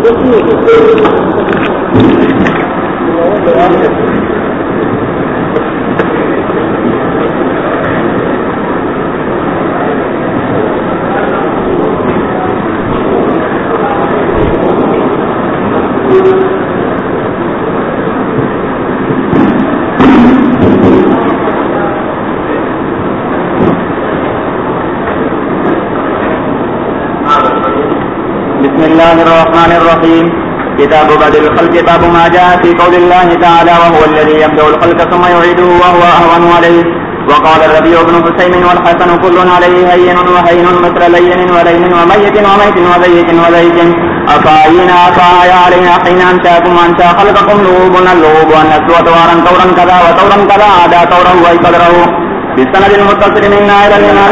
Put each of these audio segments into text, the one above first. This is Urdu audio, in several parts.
بسم الله الرحمن الرحيم. كتاب بدء الخلق. باب ما جاء في قول الله تعالى وهو الذي يبدأ الخلق ثم يعيده وهو أهون عليه. وقال الربيع بن حسين والحسن كل عليه هين وهين مثل لين ولين وميت وميت وزيت وزيت أفاينا أفايا علينا حين أنشاكم وأنشا خلقكم لغوبنا اللغوب والنسل وطوارا طورا كذا وطورا كذا عدا طورا ويقدره بالسند المتصل منا إلى الإمام.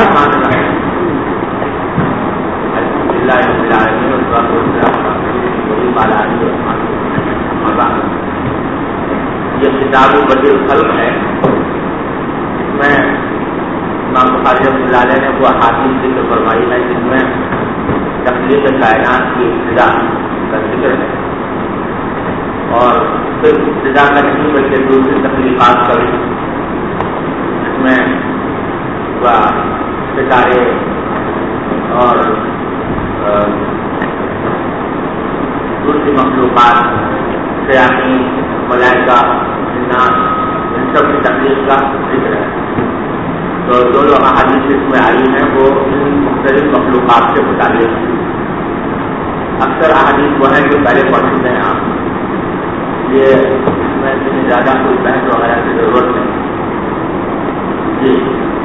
یہ کتاب بدء الخلق ہے. اس میں امام بخاری رحمۃ اللہ علیہ نے وہ احادیث ذکر فرمائی ہے جس میں تخلیق کائنات کی ابتدا کا ذکر ہے اور صرف ابتدا کا نہیں بلکہ دوسری تخلیقات کا بھی. اس میں ستارے اور دوسری مخلوقات شیاطین ملائکہ انسان ان سب کی تخلیق کا ذکر ہے. تو جو احادیث اس میں آئی ہیں وہ ان مختلف مخلوقات سے متعلق ہیں. اکثر احادیث وہ ہیں جو پہلے پڑھ چکے ہیں آپ. یہ اس میں اتنی زیادہ کوئی بحث وغیرہ کی ضرورت نہیں. جی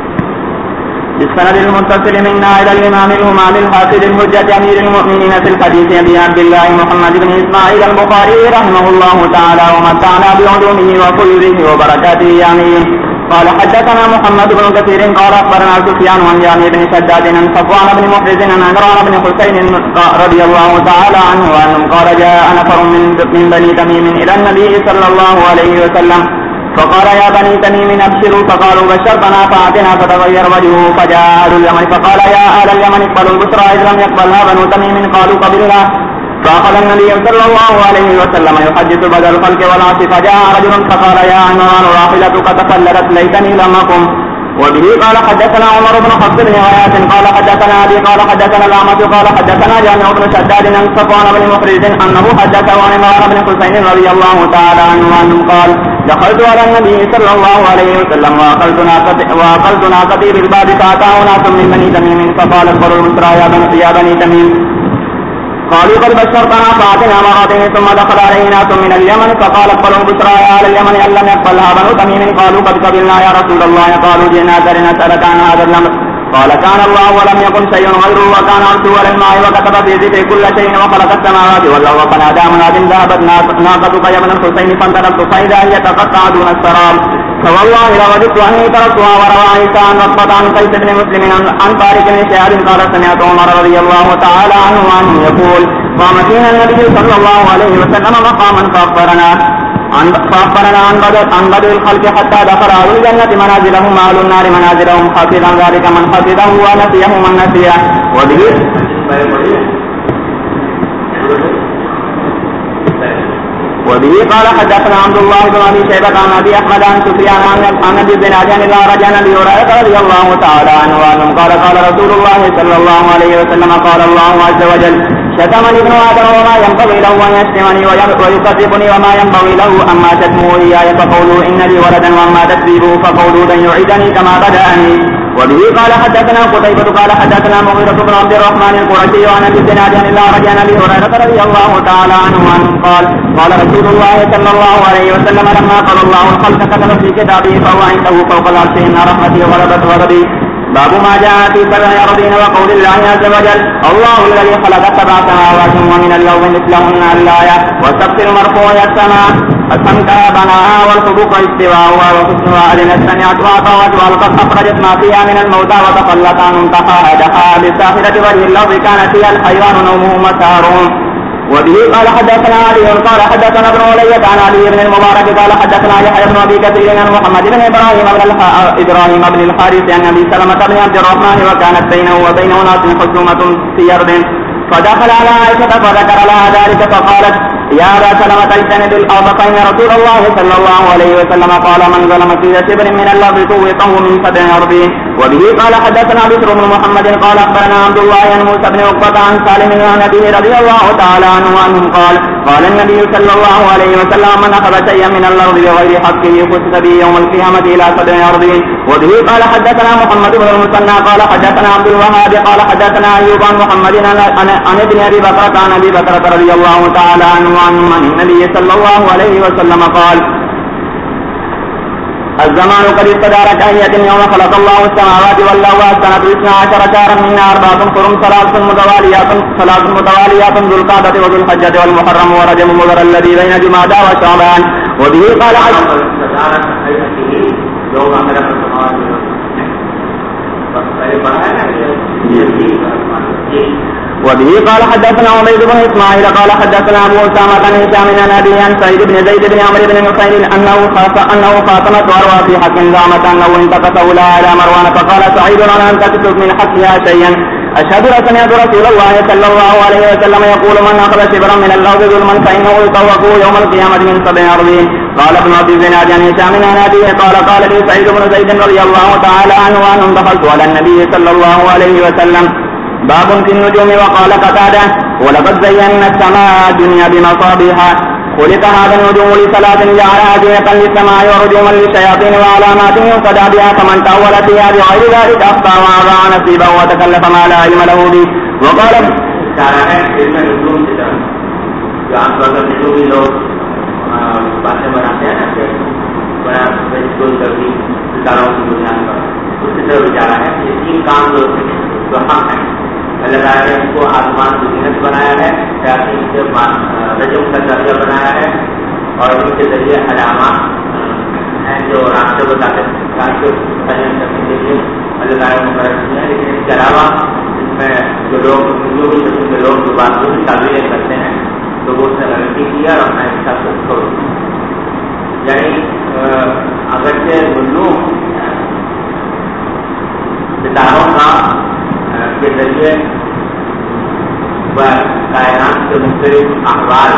بالسند المتصل منا إلى الإمام الهمام الحافظ الحجة أمير المؤمنين في الحديث أبي عبد الله محمد بن إسماعيل البخاري رحمه الله تعالى ومتعنا بعلومه وفيوضه وبركاته آمين. قال حدثنا محمد بن كثير قال أخبرنا سفيان عن جامع بن شداد عن صفوان بن محرز عن عمران بن حسين رضي الله تعالى عنه أنه قال جاء نفر من بني تميم إلى النبي صلى الله عليه وسلم فقال يا بني تميم ابشروا فقالوا بشرتنا فاعتنا فتغير وجهه فجاء اهل اليمن فقال يا اهل اليمن اقبلوا البشرى اذ لم يقبلها بنو تميم قالوا قبلنا. فاخذ النبي صلى الله عليه وسلم يحدث بدء الخلق والعصر فجاء رجل فقال يا عمران راحلتك تخللت ليتني لم اقم. وبه قال حدثنا عمر بن حفص بن غياث قال حدثنا ابي قال حدثنا الاعمش قال حدثنا جامع بن شداد عن صفوان بن محرز انه حدثه عن عمران بن حسين رضي الله تعالى عنه انه قال دخلت على النبي صلى الله عليه وسلم واقلت ناقتي بالباب فاتاه ناس من بني تميم فقال اخبروا البشرى يا بني تميم قالوا قد بشرتنا فاتنا مرتين ثم دخل عليه ناس من اليمن فقال اخبروا البشرى يا اهل اليمن ان لم يقبلها بنو تميم قالوا قد قبلنا يا رسول الله قالوا جئناك لنسألك عن هذا الامر قال كان الله ولم يكن شيء غيره وكان عرشه على الماء وكتب في ذكر كل شيء وخلق السماوات والارض فنادى مناد ذهبت ناقتك يا ابن الحسين فانطلقت فاذا هي تقطع دون السراب فوالله لوجدت اني تركتها وروى عيسى عن رقبة عن قيس بن مسلم عن طارق بن شهاب قال سمعت عمر رضي الله تعالى عنه يقول قام فينا النبي صلى الله عليه وسلم مقاما فاخبرنا عن بدء الخلق حتى دخل اهل الجنة منازلهم واهل النار منازلهم حفظا ذلك من حفظه ونسيه من نسيه. وبه قال حدثنا عبد الله بن ابي شيبة عن ابي احمد عن سفيان عن ابي الزناد عن الأعرج عن ابي هريرة رضي الله تعالى عنه انه قال قال رسول الله صلى الله عليه وسلم قال الله عز وجل شتمني ابن آدم وما ينبغي له أن يشتمني ويكذبني وما ينبغي له أما شتمه إياي فقولوا إن لي ولدا وأما تكذيبه فقولوا لن يعيدني كما بدأني. وبه قال حدثنا قتيبة قال حدثنا مغيرة بن عبد الرحمن القرشي عن ابي الزناد عن الأعرج عن ابي هريرة رضي الله تعالى عنه قال قال رسول الله صلى الله عليه وسلم لما قال الله الخلق كتب في كتابه فهو عنده فوق العرش إن رحمتي غلبت غضبي. باب ما جاء في سبع أراضين وقول الله عز وجل الله الذي خلق سبع سماوات ومن الأرض مثلهن الآية والسقف المرفوع السماء السمكها بناها والحبوك استواءها وحسنها أذنت سمعت وأطاعت وألقت أخرجت ما فيها من الموتى وتخلت عن انتهاها دخلها بالساحرة وجه الأرض كان فيها الحيوان نومه مسارون. وبه قال حدثنا علي قال حدثنا ابن علية عن علي بن المبارك قال حدثنا يحيى بن ابي كثير عن محمد بن ابراهيم بن الحارث عن ابي سلمة بن عبد الرحمن وكانت بينه وبين ناس خصومة في أرض فدخل على عائشة فذكر لها ذلك فقالت يا أبا سلمة اجتنب الأرض فإن رسول الله صلى الله عليه وسلم قال من ظلم في شبر من الأرض طوقه من 7 أرضين. وبه قال حدثنا بشر بن محمد قال أخبرنا عبد الله عن موسى بن عقبة عن سالم عن أبيه رضي الله تعالى عنه عنهم قال النبي صلى الله عليه وسلم من أخذ شيئا من الأرض بغير حقه خسف به يوم القيامة إلى 7 أرضين. وبه قال حدثنا محمد بن المثنى قال حدثنا عبد الوهاب قال حدثنا أيوب عن محمد عن ابن أبي بكرة عن أبي بكرة رضي الله تعالى عنه عن النبي صلى الله عليه وسلم قال الزمان قد استدار كهية يوم خلق الله السماوات والأرض والسنة 12 شهرا منها 4 حرم 3 متواليات ذو القعدة وذو الحجة والمحرم ورجب مضر الذي بين جمادى وشعبان. وبه قال وبه قال حدثنا عبيد بن اسماعيل قال حدثنا ابو اسامه عن هشام عن ابي عن سعيد بن زيد بن عمرو بن نفيل انه خاصمت عروه في حق زعمت انه انتقصه لها على مروان فقال سعيد انا ان تكتب من حقها شيئا اشهد ان سمعت رسول الله صلى الله عليه وسلم يقول من اخذ شبرا من الارض ظلما فانه يطوقه يوم القيامه من 7 أرضين. قال ابن ابي الزناد عن هشام عن ابيه قال لي سعيد بن زيد رضي الله تعالى عنه وانهم دخلت على النبي صلى الله عليه وسلم باب في النجوم وقال قتادة ولقد زينا السماء الدنيا بمصابيح خلق هذا النجوم لثلاث جعلها زينة للسماء ورجوما للشياطين وعلامات يهتدى بها فمن تأول فيها بغير ذلك أخطأ وأضاع نصيبا وتكلف ما لا علم له به. وقال باتیں بناتے ہیں نا کہ بڑا بالکل کبھی ستاروں کی بنیاد پر اسی طرح بیچارہ ہے یہ 3 کام جو حق ہیں اللہ تعالیٰ نے اس کو آسمان کی زینت بنایا ہے شیاطین کے رجم کا درجہ بنایا ہے اور ان کے ذریعے علامات ہیں جو راستے بتاتے ہیں راستے کرنے کے لیے اللہ تعالیٰ نے مقرر کیا ہے. لیکن اس کے علاوہ اس میں جو لوگ جو بھی قسم کے لوگ جو بات کی تعبیریں کرتے ہیں تو وہ اس نے غلطی کیا اور اپنا حصہ کو چھوڑ دیا. یعنی اگرچہ نجوم ستاروں کا کے ذریعے کائنات کے مختلف احوال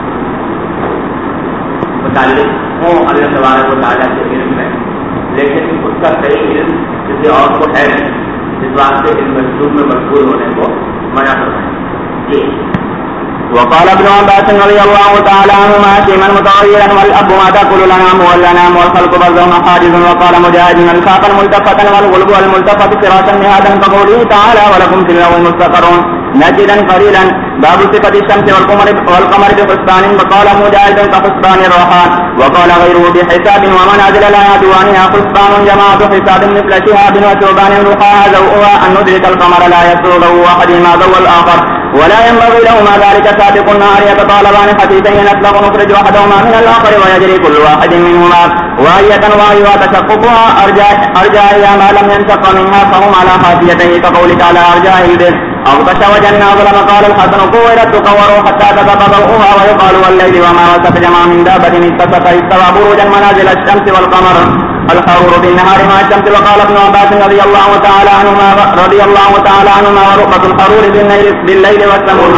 متعلق ہوں اللہ تبارک و تعالیٰ کے علم میں، لیکن اس کا صحیح علم کسی اور کو ہے نہیں، اس واسطے ان مجلوب میں مشغول ہونے کو منع کرنا ہے. جی وقال ابن عباس رضي الله تعالى عنهما شيئا متغيرا والاب ما تاكل الانعام والانام والخلق بعضهم حاجز. وقال مجاهد الخاق الملتفتا والغلب والملتفت فراشا لهذا كقوله تعالى ولكم في اللغو مستقر نجدا قليلا. باب صفة الشمس والقمر بحسبان. وقال مجاهد كحسبان الروحان وقال غيره بحساب ومنازل لا يدوانها حسبان جماعة حساب مثل شهاب وثوبان رخاها ذوءها أن ندرك القمر لا يسر ذو أحدهما ذو الآخر ولا ينبغي لهما ذلك سابق النهار يتطالبان حديثين نسلق نخرج أحدهما من الآخر ويجري كل واحد منهما واهية واهية تشققها أرجائها ما لم ينشق منها فهم على حافيته كقولك على أرجاء البر أغطش وجنة ظلم. قال الحسن قوّرت تقور حتى تبقى ضوءها ويقال والليل وما وسط جمع من دابة اتسق استوى بروجا منازل الشمس والقمر الحرور بالنهار مع الشمس. وقال ابن عباس رضي الله تعالى عنهما ورؤبة الحرور بالليل والسموم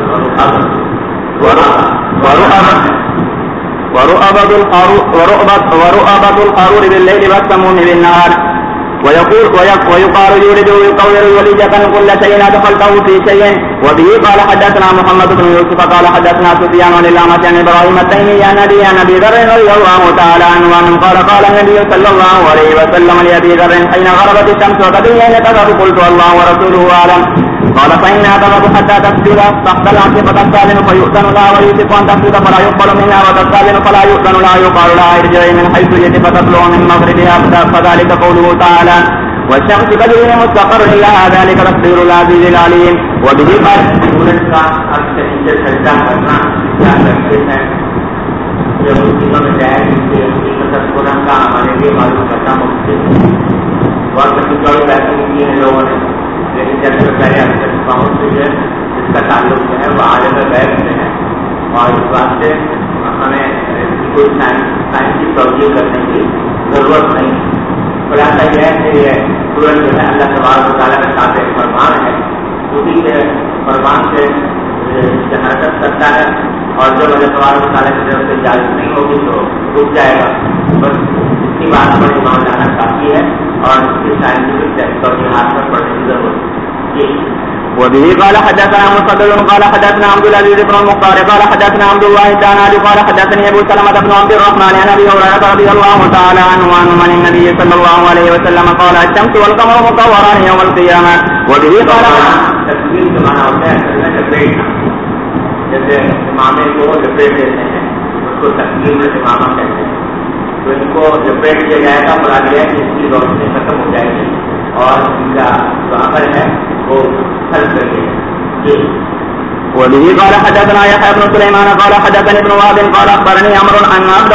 ورؤبة الحرور بالليل والسموم بالنهار. ويقال يولد ويقول وليجة كل شيء أدخلته في شيء. وبه قال حدثنا محمد بن يوسف قال حدثنا سفيان عن الأعمش عن إبراهيم التيمي عن أبي ذر رضي الله تعالى عنه قال النبي صلى الله عليه وسلم لأبي ذر حين غربت الشمس وقد انتظر قلت الله ورسوله أعلم. قال فإنها تغرب حتى تسجد تحت العرش فتستأذن فيؤذن لها ويوشك أن تسجد فلا يقبل منها وتستأذن فلا يؤذن لها يقال لها ارجعي من حيث جئت فتطلع من مغربها فذلك قوله تعالى والشمس بدون مستقر لها ذلك تقدير العزيز العليم. وبه قال سورج کا اکثر نیچے سجدہ کرنا کیا کرتے ہیں جب اس چیزوں میں جائے جس کی حقیقت قرآن کا ہمارے لیے معلوم کرنا ممکن ہے. بہت بڑی چوڑی باتیں کی ہیں لوگوں نے، لیکن جب سے پہلے اب تک پہنچ چکے ہیں جس کا تعلق جو ہے وہ عالم غیب سے ہے اور اس بات سے ہمیں کوئی سائنس کی توجہ کرنے کی ضرورت نہیں. خلاصہ یہ ہے کہ یہ سورج جو ہے اللہ تبارک و تعالیٰ کے ساتھ ایک فرمان ہے، اسی کے فرمان سے حرکت کرتا ہے اور جب اللہ تبارک و تعالیٰ کی طرف سے اجازت نہیں ہوگی تو رک جائے گا. بس اس کی بات پر ایمان لانا کافی ہے اور اس کی سائنٹیفک تحقیقات پر پڑھنے کی ضرورت ہے. وبه قال حدثنا مسدد قال حدثنا عبد العزيز بن المختار قال حدثنا عبد الله الدانالي قال حدثني ابو سلمة بن عبد الرحمن عن ابي هريرة رضي الله تعالى عنه عن النبي صلى الله عليه وسلم قال الشمس والقمر مكوران يوم القيامة. وبه قال تصویر کا معنی ہوتا ہے لپیٹنا. جیسے امامے کو لپیٹ دیتے ہیں اس کو تصویر میں امامہ کہتے ہیں. تو ان کو لپیٹ دیا جائے گا مراد یہ ہے کہ اس کی روشنی ختم ہو جائے گی اور ان کا جو عمل ہے وہ حل کر دے گا. وبه قال حدثنا يحيى بن سليمان قال حدثني ابن وهب قال اخبرني عمرو ان عبد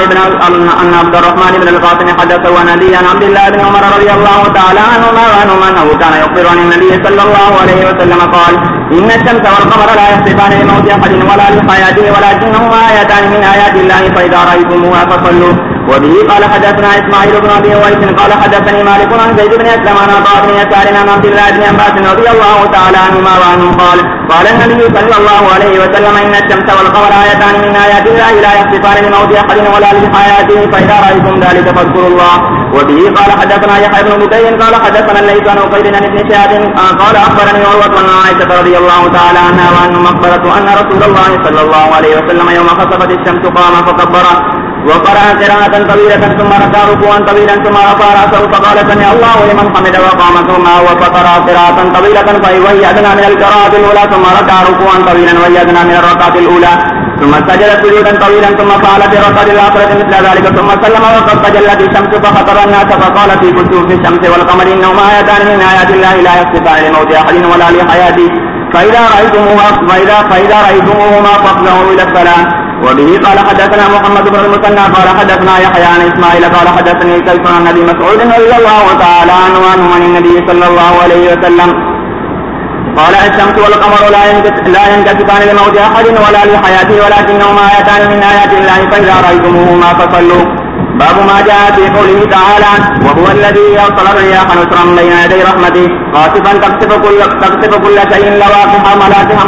الرحمن بن القاسم حدثه عن ابي عن عبد الله بن عمر رضي الله تعالى عنهما انه كان يخبر عن النبي صلى الله عليه وسلم قال ان الشمس والقمر لا يخسفان لموت احد ولا لحياته ولكنهما ايتان من ايات الله فاذا رايتموها فصلوا. وبه قال حدثنا اسماعيل بن ابي اويس قال حدثني مالك عن زيد بن اسلم عن عطاء بن يسار عن عبد الله بن عباس رضي الله تعالى عنهما وعنه قال النبي صلى الله عليه وسلم ان الشمس والقمر ايتان من ايات الله لا يخسفان لموت احد ولا لحياته فاذا رايتم ذلك فاذكروا الله. وبه قال حدثنا يحيى بن بكير قال حدثنا الليث عن عقيل عن ابن شهاب قال اخبرني عروة عن عائشة رضي الله تعالى عنها وعنهم اخبرت ان رسول الله صلى الله عليه وسلم يوم خسفت الشمس قام فكبر وقرأ قراءة طويلة ثم ركع ركوعا طويلا ثم رفع رأسه فقال سمع الله لمن حمده وقام ثم وقرأ قراءة طويلة وهي أدنى من القراءة الأولى ثم ركع ركوعا طويلا وهي أدنى من الركعة الأولى ثم سجد سجودا طويلا ثم فعل في الركعة الآخرة مثل ذلك ثم سلم وقد تجلت الشمس فخطب الناس فقال في كسوف الشمس والقمر إنهما آيتان من آيات الله لا يخسفان لموت أحد ولا لحياته فإذا رأيتموهما فافزعوا إلى الصلاة. وبه قال حدثنا محمد بن المثنى قال حدثنا يحيى عن اسماعيل قال حدثني كيف عن ابي مسعود رضي الله تعالى عنه عن النبي صلى الله عليه وسلم قال الشمس والقمر لا ينكسفان لموت احد ولا لحياته ولكنهما ايتان من ايات الله فاذا رايتموهما فصلوا. باب ما جاء في قوله تعالى وهو الذي يرسل الرياح نشرا بين يدي رحمته قاصفا تقصف كل شيء لواقح ملاكها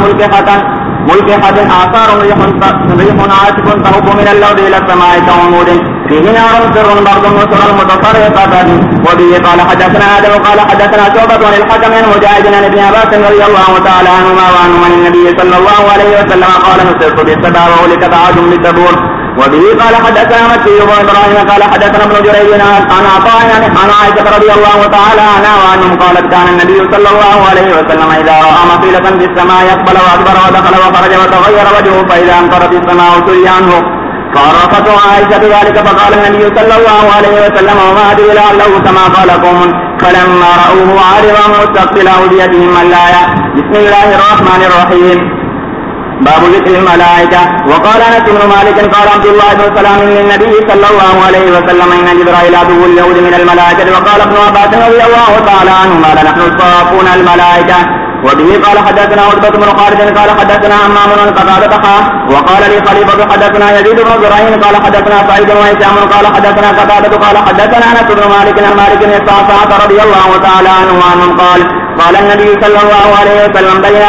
ملكحة آثار ريح عاصف تهب من الأرض إلى السماء كعمود فيه نار سر برد نشرا متفرقة. وبه قال حدثنا آدم قال حدثنا شعبة عن الحكم عن مجاهد عن ابن عباس رضي الله تعالى عنهما وعنه عن النبي صلى الله عليه وسلم قال نصرت بالسبع وهلكت عاد بالزبور. وبه قال حدثنا مكي بن ابراهيم قال حدثنا ابن جريج عن عطاء عن عائشة رضي الله تعالى عنها وعنهم قالت كان النبي صلى الله عليه وسلم إذا رأى مخيلة في السماء يقبل وأدبر ودخل وخرج وتغير وجهه فإذا أمطرت السماء سري عنه فعرفته عائشة ذلك فقال النبي صلى الله عليه وسلم وما أدري لعله كما قال قوم فلما رأوه عارضا مستقبل أوديتهم الآية. بسم الله الرحمن الرحيم. باب ذكر الملائكة. وقال أنس بن مالك قال عبد الله بن سلام للنبي صلى الله عليه وسلم إن جبرائيل عدو اليهود من الملائكة. وقال ابن عباس رضي الله تعالى عنهما لنحن الصافون الملائكة. وبه قال حدثنا عتبة بن خالد قال حدثنا همام بن قتادة وقال لي خليفة حدثنا يزيد بن زرعين قال حدثنا سعيد بن هشام قال حدثنا قتادة قال حدثنا أنس بن مالك عن مالك بن الصعصعة رضي الله تعالى عنه قال النبي صلى الله عليه وسلم بين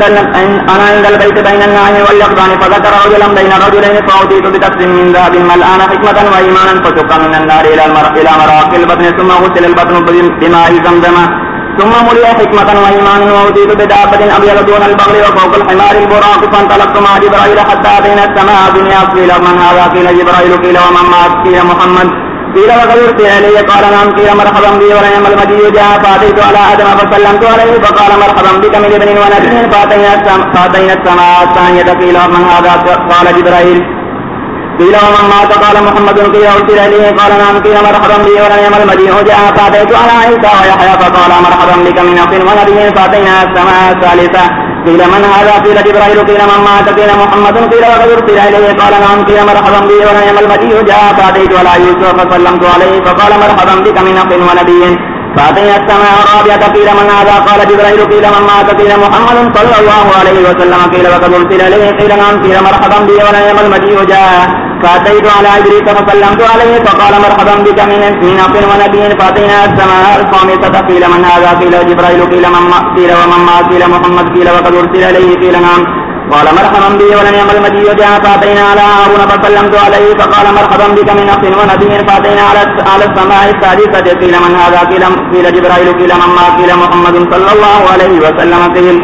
أنا عند البيت بين الناعم واليقظان فذكر رجلا بين رجلين فأوتيت بكأس من ذهب ملآن حكمة وإيمانا فشق من النار إلى مراق البطن ثم غسل البطن بماء زمزم ثم ملئ حكمة وإيمانا وأوتيت بدابة أبيض دون البغل وفوق الحمار البراق فانطلقت مع جبرائيل حتى أتينا السماء دنيا قيل من هذا قيل جبرائيل قيل ومن معك قيل محمد قيل وقد أرسل إلي قال نعم قيل مرحبا بي ونعم المجيء جاء فأتيت على آدم فسلمت عليه فقال مرحبا بك من ابن ونبي فأتينا السماء الثانية قيل ومن هذا قال جبرائيل قيل ومن مات قال محمد قيل أرسل إليه قال نعم قيل مرحبا بي ونعم المجيء جاء فأتيت على عيسى ويحيى فقال مرحبا بك من أخ ونبي فأتينا السماء الثالثة قيل من هذا قيل جبرائيل قيل من مات قيل محمد قيل وقد أرسل إليه قال نعم قيل مرحبا بي ونعم المجيء جاء فأتيت على يوسف فسلمت عليه فقال مرحبا بك من أخ ونبي فأتينا السماء الرابعة قيل من هذا قال جبرائيل قيل من مات قيل محمد صلى الله عليه وسلم قيل وقد أرسل إليه قيل نعم قيل مرحبا بي ونعم المجيء جاء فأتيت على إدريس فسلمت عليه فقال مرحبا بك من أخ ونبي. فأتينا السماء الخامسة قيل من هذا؟ قيل جبريل. قيل ومن معه؟ قيل محمد. قيل وقد أرسل إليه؟ قيل نعم. قال مرحبا بي ولم يعمل مجيء. جاء فأتينا على هارون فسلمت عليه فقال مرحبا بك من أخ ونبي. فأتينا على السماء السادسة قيل من هذا؟ قيل جبريل. قيل من معه؟ قيل محمد صلى الله عليه وسلم.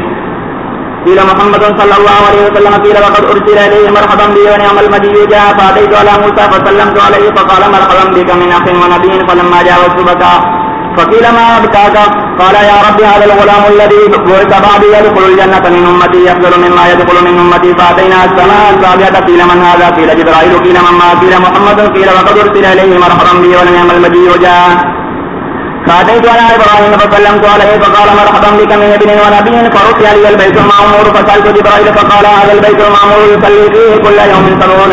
قيل محمد صلى الله عليه وسلم. قيل وقد أرسل إليه مرحبا بي ونعم المجيء. جاء فأتيت على موسى فسلمت عليه فقال مرحبا بك من أخ ونبي. فلما جاوزت بكى فقيل ما أبكاك؟ قال يا رب هذا الغلام الذي بعث بعدي يدخل الجنة من أمتي يفضل مما يدخل من أمتي. فأتينا السماء السابعة قيل من هذا؟ قيل جبرائيل. قيل من معه؟ قيل محمد. قيل وقد أرسل إليه مرحبا بي ونعم المجيء. جاء فأتيت على إبراهيم فسلمت عليه فقال مرحبا بك من ابن ونبي. فرفع لي البيت المعمور فسألت جبرائيل فقال هذا البيت المعمور يصلي فيه كل يوم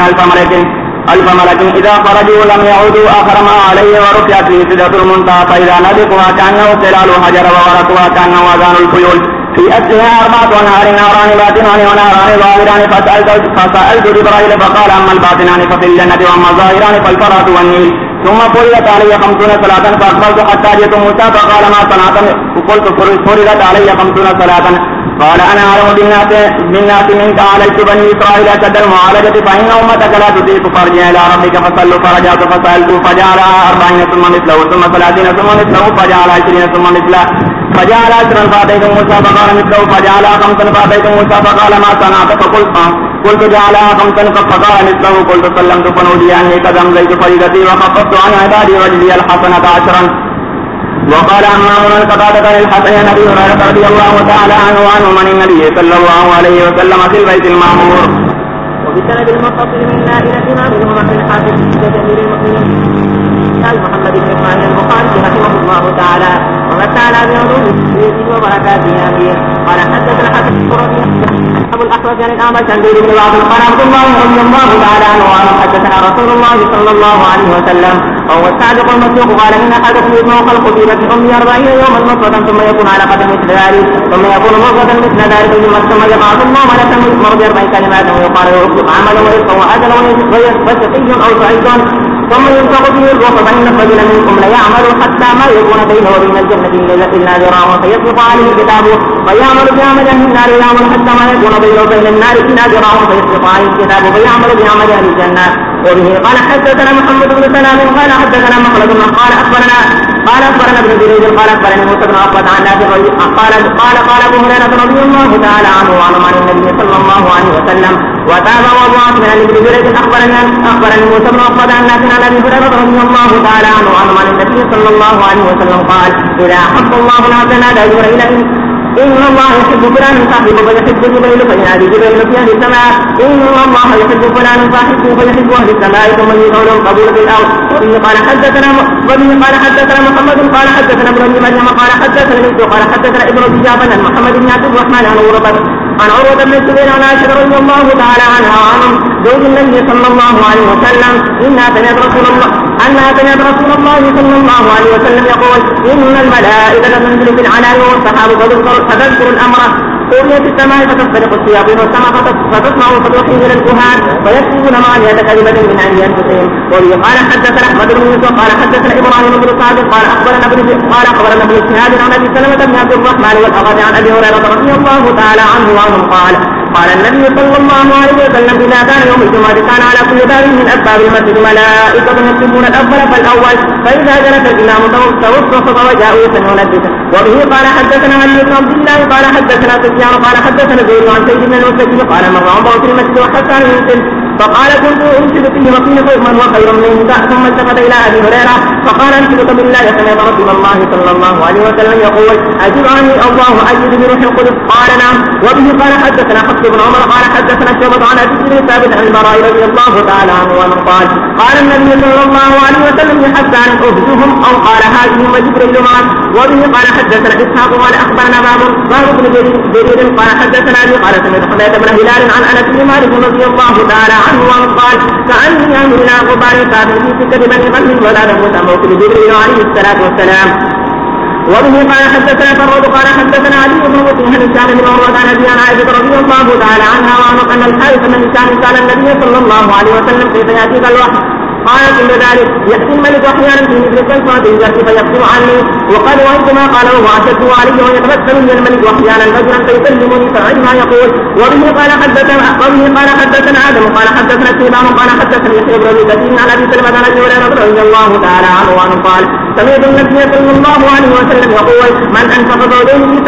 70,000 ملك إذا خرجوا لم يعودوا آخر ما عليه. ورفعت لي سدرة المنتهى فإذا نبقها كأنه سلال حجر وورقها كأنه أذان الخيول. في أسلها 4 أنهار ناران باطنان وناران ظاهران. فسألت جبرائيل فقال أما الباطنان ففي الجنة وأما الظاهران فالفرات والنيل. ثم فرضت علي 50 صلاة فأقبلت حتى جئت موسى فقال ما صنعت؟ قلت فرضت علي 50 صلاة. قال أنا أعلم بالناس منك عليك بني إسرائيل أشد المعالجة فإن أمتك لا تطيق فارجع إلى ربك فصلوا. فرجعت فسألت فجعلها 40 ثم مثله ثم 30 ثم مثله فجعل 20 ثم مثله فجعل 10 فأتيت موسى فقال مثله فجعلها 5 فأتيت موسى فقال ما صنعت؟ قلت جعلها 5 فقال مثله. قلت سلمت فنودي أني قد أمضيت فريضتي وخففت عن عبادي وجزي الحسنة 10. وقال أمام القتادة للحسن عن أبي هريرة رضي الله تعالى عنه من النبي صلى الله عليه وسلم في البيت المعمور. وبسند المتصل منا إلى الإمام الأمة الحافظ أمير المؤمنين محمد بن إسماعيل البخاري رحمه الله تعالى ومتعنا بعلومه وبركاته آمين. قال حدثنا حسن أبو الأحوص عن الأعمش عن زيد بن بعض قال عبد الله رضي الله تعالى عنه حدثنا رسول الله صلى الله عليه وسلم وهو الصادق المصدوق قال إن أحدكم يسمع خلق في بطن أمه 40 يوما نطفة ثم يكون علقة مثل ذلك ثم يكون مضغة مثل ذلك ثم يبعث الله ملكا يؤمر ب4 كلمات ويقال يكتب عملا ورزقا وأجلا وشقي أو سعيد ثم ينفق فيه الروح فإن الرجل منكم ليعمل حتى ما يكون بينه وبين الجنة إلا ذراع فيسبق عليه كتابه فيعمل بعمل أهل النار ويعمل حتى ما يكون بينه وبين النار إلا ذراع فيسبق عليه كتابه فيعمل بعمل أهل الجنة. وبه قال حدثنا محمد بن سلام قال حدثنا مخلد قال أخبرنا ابن جريج قال أخبرني موسى بن عقبة عن نافع قال أبو هريرة رضي الله تعالى عنه عن النبي صلى الله عليه وسلم وتابع وضعت من ابن جريج أخبرني موسى بن عقبة عن نافع عن أبي هريرة رضي الله تعالى عنه عن النبي صلى الله عليه وسلم قال إذا أحب الله العبد نادى جبريل إن الله يحب فلانا صاحبه فيحب جبريل فينادي جبريل في أهل السماء إن الله يحب فلانا صاحبه فيحب أهل السماء ثم يقول القبول في الأرض. وبه قال حدثنا محمد قال حدثنا ابن مريم قال حدثنا نبي قال حدثنا ابن شهاب عن محمد بن عبد الرحمن عن عروة بن الزبير عن عائشة رضي الله تعالى عنها وعن زوج النبي صلى الله عليه وسلم أنها سمعت رسول الله صلى الله عليه وسلم يقول إن الملائكة تنزل في العنان والسحاب فتذكر الأمر قرية السماء فتفترق الشياطين والسماء فتسمع فتوحي إلى الكهان فيكتبون معها كلمة من عند أنفسهم. وبه قال حدثنا أحمد بن يوسف قال حدثنا إبراهيم بن سعد قال أخبرنا ابن شهاب عن أبي سلمة بن عبد الرحمن والأغر عن أبي هريرة رضي الله تعالى عنه وعنهم قال النبي صلى الله عليه وسلم إذا كان يوم الجمعة كان على كل باب من أسباب المسجد ملائكة يكتبون الأول فالأول فإذا جلس الإمام توسط وجاءوا يسمعون الذكر. وبه قال حدثنا علي بن عبد الله قال حدثنا سفيان قال حدثنا زيد عن سيد بن المسجد قال مر عمر في المسجد وحسن ينزل فقال كنت أنشد فيه وقيل من هو خير منك ثم التفت إلى أبي هريرة فقال أنشدك بالله سمعت رسول الله صلى الله عليه وسلم يقول أجب عني الله أجد بروح القدس قال نعم. وبه قال حدثنا حفص بن عمر قال حدثنا شعبة عن أبي بن ثابت عن البراء رضي الله تعالى عنه ومن قال النبي صلى الله عليه وسلم لحسان أهدهم أو قال هذه وجبريل معك. وبه قال حدثنا إسحاق قال أخبرنا باب بن جرير قال حدثنا أبي قال سمعت حميد بن هلال عن أنس بن مالك رضي الله تعالى عنه قال كأني أمر إلى غبار ثابت في سكة بني غنم ولا نموت موت جبريل عليه الصلاة والسلام. وبه قال حدثنا فرد قال حدثنا علي بن مسلم عن هشام بن عروة عن أبي عائشة رضي الله تعالى عنها وعنه أن الحارث بن هشام سأل النبي صلى الله عليه وسلم كيف يأتيك الوحي قالت عند ذلك يأتي الملك أحيانا في مثل كلفات الجهل فيقصر عني وقد رأيت ما قال وهو أشد علي ويتمثل من الملك أحيانا رجلا فيسلمني فعل ما يقول. وبه قال حدثنا آدم قال حدثنا سيبان قال حدثني يحيى بن أبي كثير عن أبي سلمة عن أبي هريرة رضي الله تعالى عنه وعنه قال سمعت النبي صلى الله عليه وسلم يقول من أنفق زوجين في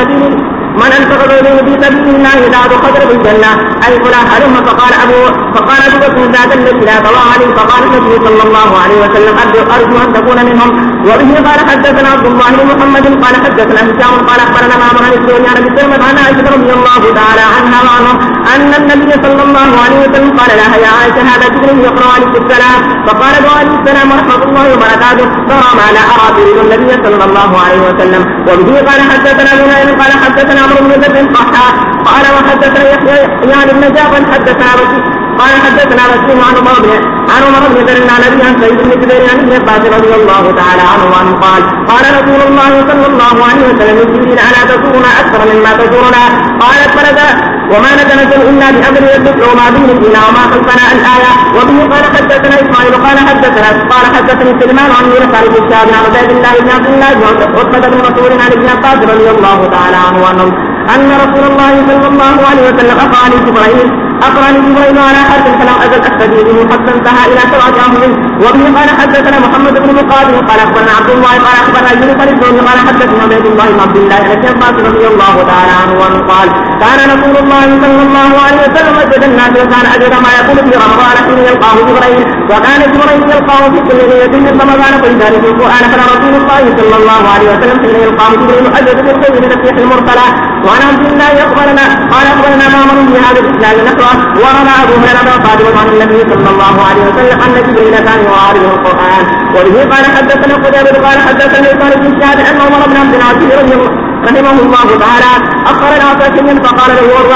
سبيل الله لا خطر في الجنة أي فلا حرم. فقال أبو بكر ذات الذي لا طلع عليه فقال النبي صلى الله عليه وسلم أرجو أن تكون منهم. وبه قال حدثنا عبد الله بن محمد قال حدثنا هشام قال أخبرنا معمر عن الزهري عن أبي سلمة عن عائشة رضي الله تعالى عنها وعنه أن النبي صلى الله عليه وسلم قال لها يا عائشة هذا جبريل يقرأ عليك السلام فقالت وعليكم السلام ورحمة الله وبركاته ترى ما لا أرى تريد النبي صلى الله عليه وسلم. وبه قال حدثنا بنين قال حدثنا عمرو بن زيد القحاء قال وحدثنا يحيى بن جعفر حدثنا رشيد قال حدثنا رشيد عن عمر بن ذر عن ابي عن سعيد بن جبير عن ابن عباس رضي الله تعالى عنه قال رسول الله صلى الله عليه وسلم جبريل الا تزورنا اكثر مما تزورنا قالت فلذا وما نتنزل الا بامر ربك وما بين فينا وما خلفنا الايه. وبه قال حدثنا اسماعيل قال حدثني سليمان عن يونس عن الشهاب عن عبيد الله بن عبد الله بن عتبة بن مسعود عن ابن عباس رضي الله تعالى عنه أن رسول الله صلى الله عليه وسلم أقرأني جبريل على حرف فلم أزل أستدعي به حتى انتهى إلى 7 أمر. وبه قال حدثنا محمد بن مقاتل قال أخبرنا عبد الله قال أخبرنا يونس بن مسعود قال حدثنا عبيد الله بن عبد الله عن عباس رضي الله تعالى عنه قال كان رسول الله صلى الله عليه وسلم أجد الناس وكان أجد ما يقول في رمضان حين يلقاه جبريل وكان جبريل يلقاه في كل ليلة من رمضان فإذا في القرآن كان رسول الله صلى الله عليه وسلم حين يلقاه جبريل أجد من خير تسبيح المرسلة. وعن عبد الله قال أخبرنا معمر بهذا الإسلام نحوه ورمى أبو هريرة قادما عن النبي صلى الله عليه وسلم أن جبريل كان يعارض القرآن. وبه قال حدثنا قتيبة قال حدثنا يقال في الشهادة أن عمر بن عبد العزيز رحمه الله تعالى أخر العصاشي فقال له عروة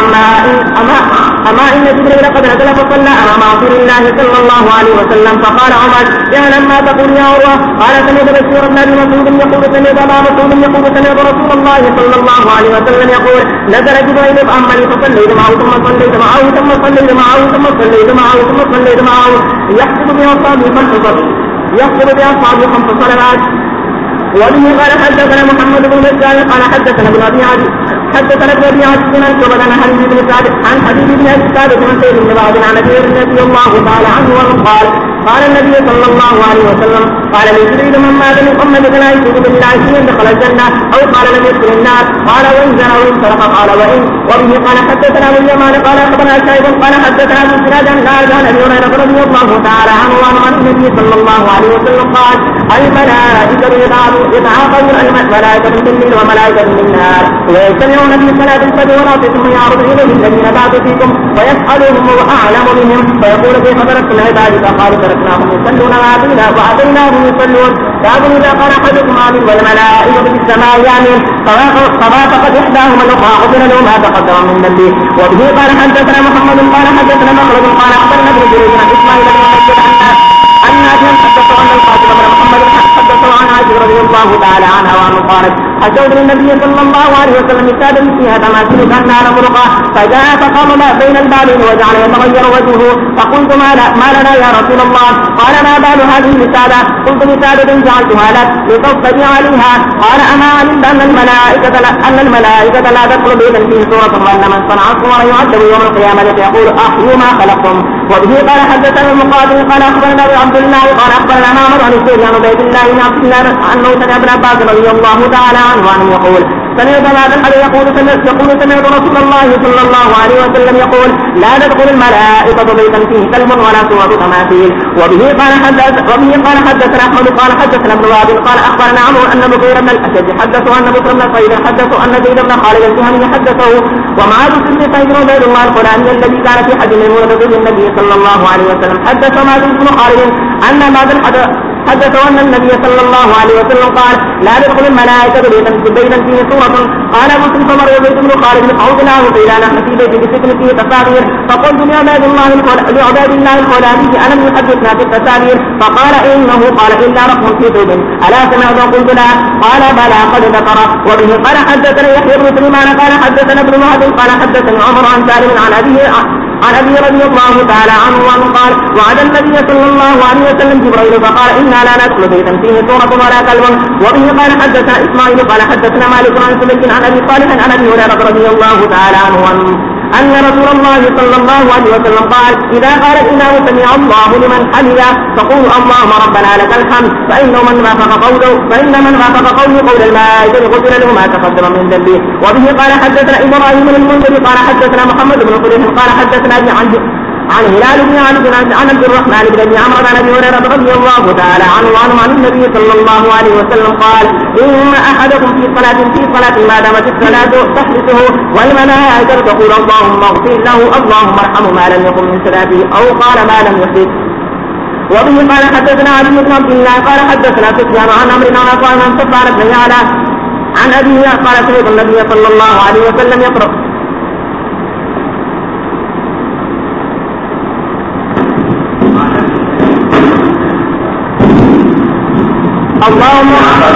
أما إن جبريل قد نزل فصلى أمام رسول الله صلى الله عليه وسلم. فقال عمر يا لما تقول يا عروة قال سمعت بشير بن أبي مسعود يقول سمعت أبا مسعود يقول سمعت رسول الله صلى الله عليه وسلم يقول نزل جبريل فأمني فصليت معه ثم صليت معه ثم صليت معه ثم صليت معه ثم صليت معه يحسب بأصحابه 5 صلوات. وبه قال حدثنا محمد بن بشار قال حدثنا ابن ابي عدي عن شعبة عن حبيب بن سعد عن حبيب بن ابي سعد بن سيد بن بعض عن ابي رضي الله تعالى عنه قال النبي صلى الله عليه وسلم قال لجبريل من مات من امتك لا يشرك بالله شيئا دخل الجنه او قال لم يدخل النار قال وان زنى وان سرق قال وان. وبه قال حدثنا ابو اليمان قال اخبرنا شعيب قال حدثنا ابو سراج عن ابي هريره رضي الله تعالى عنه عن النبي صلى الله عليه وسلم قال الملائكه يتعاقبون الملائكه بالليل وملائكه بالنهار ويجتمعون في صلاه الفجر والعصر ثم يعرض اليهم الذين بعثوا فيكم ويسالهم واعلم بهم فيقول كيف تركتم عبادي فقالوا تركناهم يصلون واتيناهم يصلون فاقول اذا قال احدكم امين والملائكه في السماء يامين فوافقت احداهما الاخرى غفر له ما تقدم من ذنبه. وبه قال حدثنا محمد قال حدثنا مخلد قال اخبرنا ابن جرير عن اسماعيل بن مسعود ان ابي حدثه ان القاسم بن محمد حدثه عن عائشه رضي الله تعالى عنها وعنه قالت حدثت النبي صلى الله عليه وسلم مثالا فيها تماثيل كانها نمرقا فجاء فقام بين البابين وجعل يتغير وجهه فقلت ما لنا يا رسول الله قال ما بال هذه المثالة قلت مثالة جعلتها لك لتصطدي عليها قال أما علمت أن الملائكة لا تدخل بيتا فيه سورة وأن من صنع الصور يعذب يوم القيامة يقول أحيوا ما خلقتم. وبه قال حدثنا المقاتل قال أخبرنا عبد الله قال أخبرنا معمر عن الزهري عن عبيد الله بن عبد الله عنه سمع ابن عباس رضي الله تعالى عنه يقول سمعت هذا الحديث يقول سمعت رسول الله صلى الله عليه وسلم يقول لا تدخل الملائكة بيتا فيه كلب ولا صورة تماثيل. وبه قال حدثنا أحمد قال حدثنا ابن وهب قال أخبرنا عمرو أن بكير بن الأشد حدثه أن بكر بن صيد حدثه أن زيد بن خالد الجهني حدثه ومعاذ بن صيد وعبيد الله الفلاني الذي كان في حج ميمونة النبي صلى الله عليه وسلم حدث معاذ بن خالد أن حدثه أن النبي صلى الله عليه وسلم قال لا تدخل الملائكة بيتا فيه سورة. قال مسلم فمر وبيت بن خالد فعودناه قيل نحن في بيت بسكن فيه تصاوير فقلت لعباد الله الخولاني ألم يحدثنا في التصاوير؟ فقال إنه قال إلا رقم في ثوب. ألا سمعت قلت لا؟ قال بلى قد ذكر. وبه قال حدثنا يحيى بن سليمان قال حدثنا ابن وهب قال حدثني عمر عن سالم عن أبي رضي الله تعالى عنه قال وعد النبي صلى الله عليه وسلم جبريل فقال إنا لا ندخل بيتا فيه سورة ولا كلب. وبه قال حدثنا إسماعيل قال حدثنا مالك عن سليم عن أبي صالح عن أبي هريرة رضي الله تعالى عنه أن رسول الله صلى الله عليه وسلم قال إذا قال الإمام سمع الله لمن حمده فقولوا اللهم ربنا لك الحمد فإن من وافق قوله قول الملائكة غفر له ما تقدم من ذنبه. وبه قال حدثنا إبراهيم بن المنذر قال حدثنا محمد بن صليح قال حدثنا عن هلال بن عبد عن عبد الرحمن بن ابي عمرو عن ابي هريره رضي الله تعالى عنه عن النبي صلى الله عليه وسلم قال ان احدكم في صلاه ما دامت الصلاه تحدثه والملائكه تقول اللهم اغفر له اللهم ارحمه ما لم يكن من صلاته او قال ما لم يحدث. وبه قال حدثنا علي بن عبد الله قال حدثنا سفيان عن عمرو بن عطاء عن سفيان بن يعلى عن ابيه قال سمعت النبي صلى الله عليه وسلم يقرأ اللهم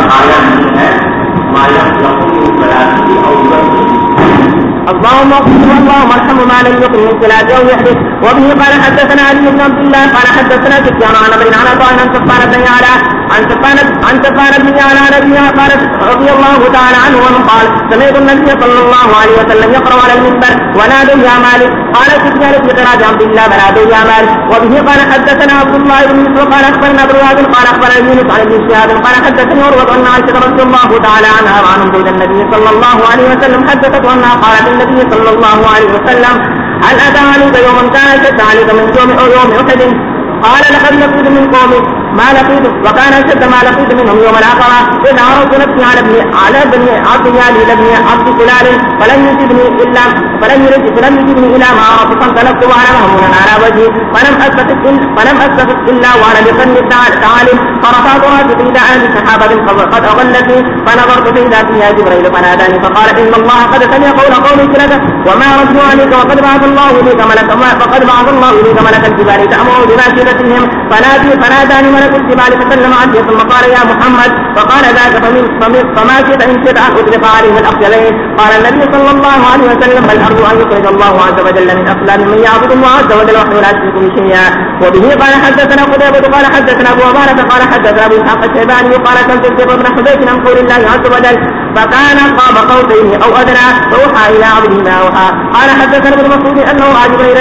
اللهم اغفر اللهم ارحمه ما لم يكن من صلاته او يحدث. وبه قال حدثنا علي بن عبد الله قال حدثنا سفيان عن عمرو عن عطاء عن سفيان بن يعلى عن سفيان بن يعلى عن ابي قال رضي الله تعالى عنه قال سمعت النبي صلى الله عليه وسلم يقرأ على المنبر ونادوا يا مالك. قال سفيان بن قراءة عبد الله ونادوا يا مالك. وبه قال حدثنا عبد الله بن يوسف قال اخبرنا ابن وهب قال اخبرنا يونس عن ابن شهاب قال حدثني عروة ان عائشة رضي الله تعالى عنها وعن زوج النبي صلى الله عليه وسلم حدثت انها قالت النبي صلى الله عليه وسلم هل اتى عليك يوم كان شد عليك من يوم احد؟ قال لقد لقيت من قومي ما لقيت وكان شد ما لقيت منهم يوم العقبة إذ عرضت نفسي على ابن عبد يالي لابن عبد فلان فلم يجبني إلى ما عرفت فانطلقت وأنا مهمونا على وجهي فلم أستفق إلا وأنا بفن التعالم فرفعت راسي في دعاء سحابة قد أغلتني فنظرت فإذا فيها جبريل فناداني فقال إن الله قد سمع قولي كلك وما ردوا عليك وقد بعث الله إليك ملك الجبال تأمر بماشيتهم فناداني ملك الجبال فسلم عني ثم قال يا محمد فقال ذاك فما شئت إن شئت أن أطلق عليه الأخجلين. قال النبي صلى الله عليه وسلم بل أرجو أن يخرج الله عز وجل من أصلاب من يعبد الله عز وجل وحده لا يشرك به شيئا. وبه قال حدثنا قتيبة قال حدثنا أبو عبادة قال حدثنا أبو إسحاق الشيباني قال كنت الزبير بن حذيفة عن قول الله عز وجل فكان قاب قوسين أو أدنى فأوحى إلى عبده ما أوحى. قال حدثنا ابن مسعود أنه رأى جبريل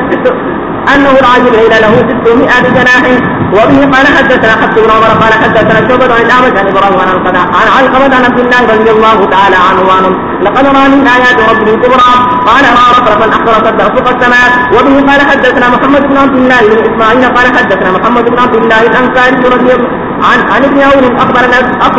له 600 جناح. وبه قال حدثنا حفص بن عمر قال حدثنا شعبة عن الأعمش عن إبراهيم عن علقمة عن عبد الله رضي الله تعالى عنه لقد رأى من آيات ربه الكبرى قال رأى رفرفا أحضر فوق السماء. وبه قال حدثنا محمد بن عبد الله بن إسماعيل قال حدثنا محمد بن عبد الله الأنصاري رضي عن ابن عون أخبرنا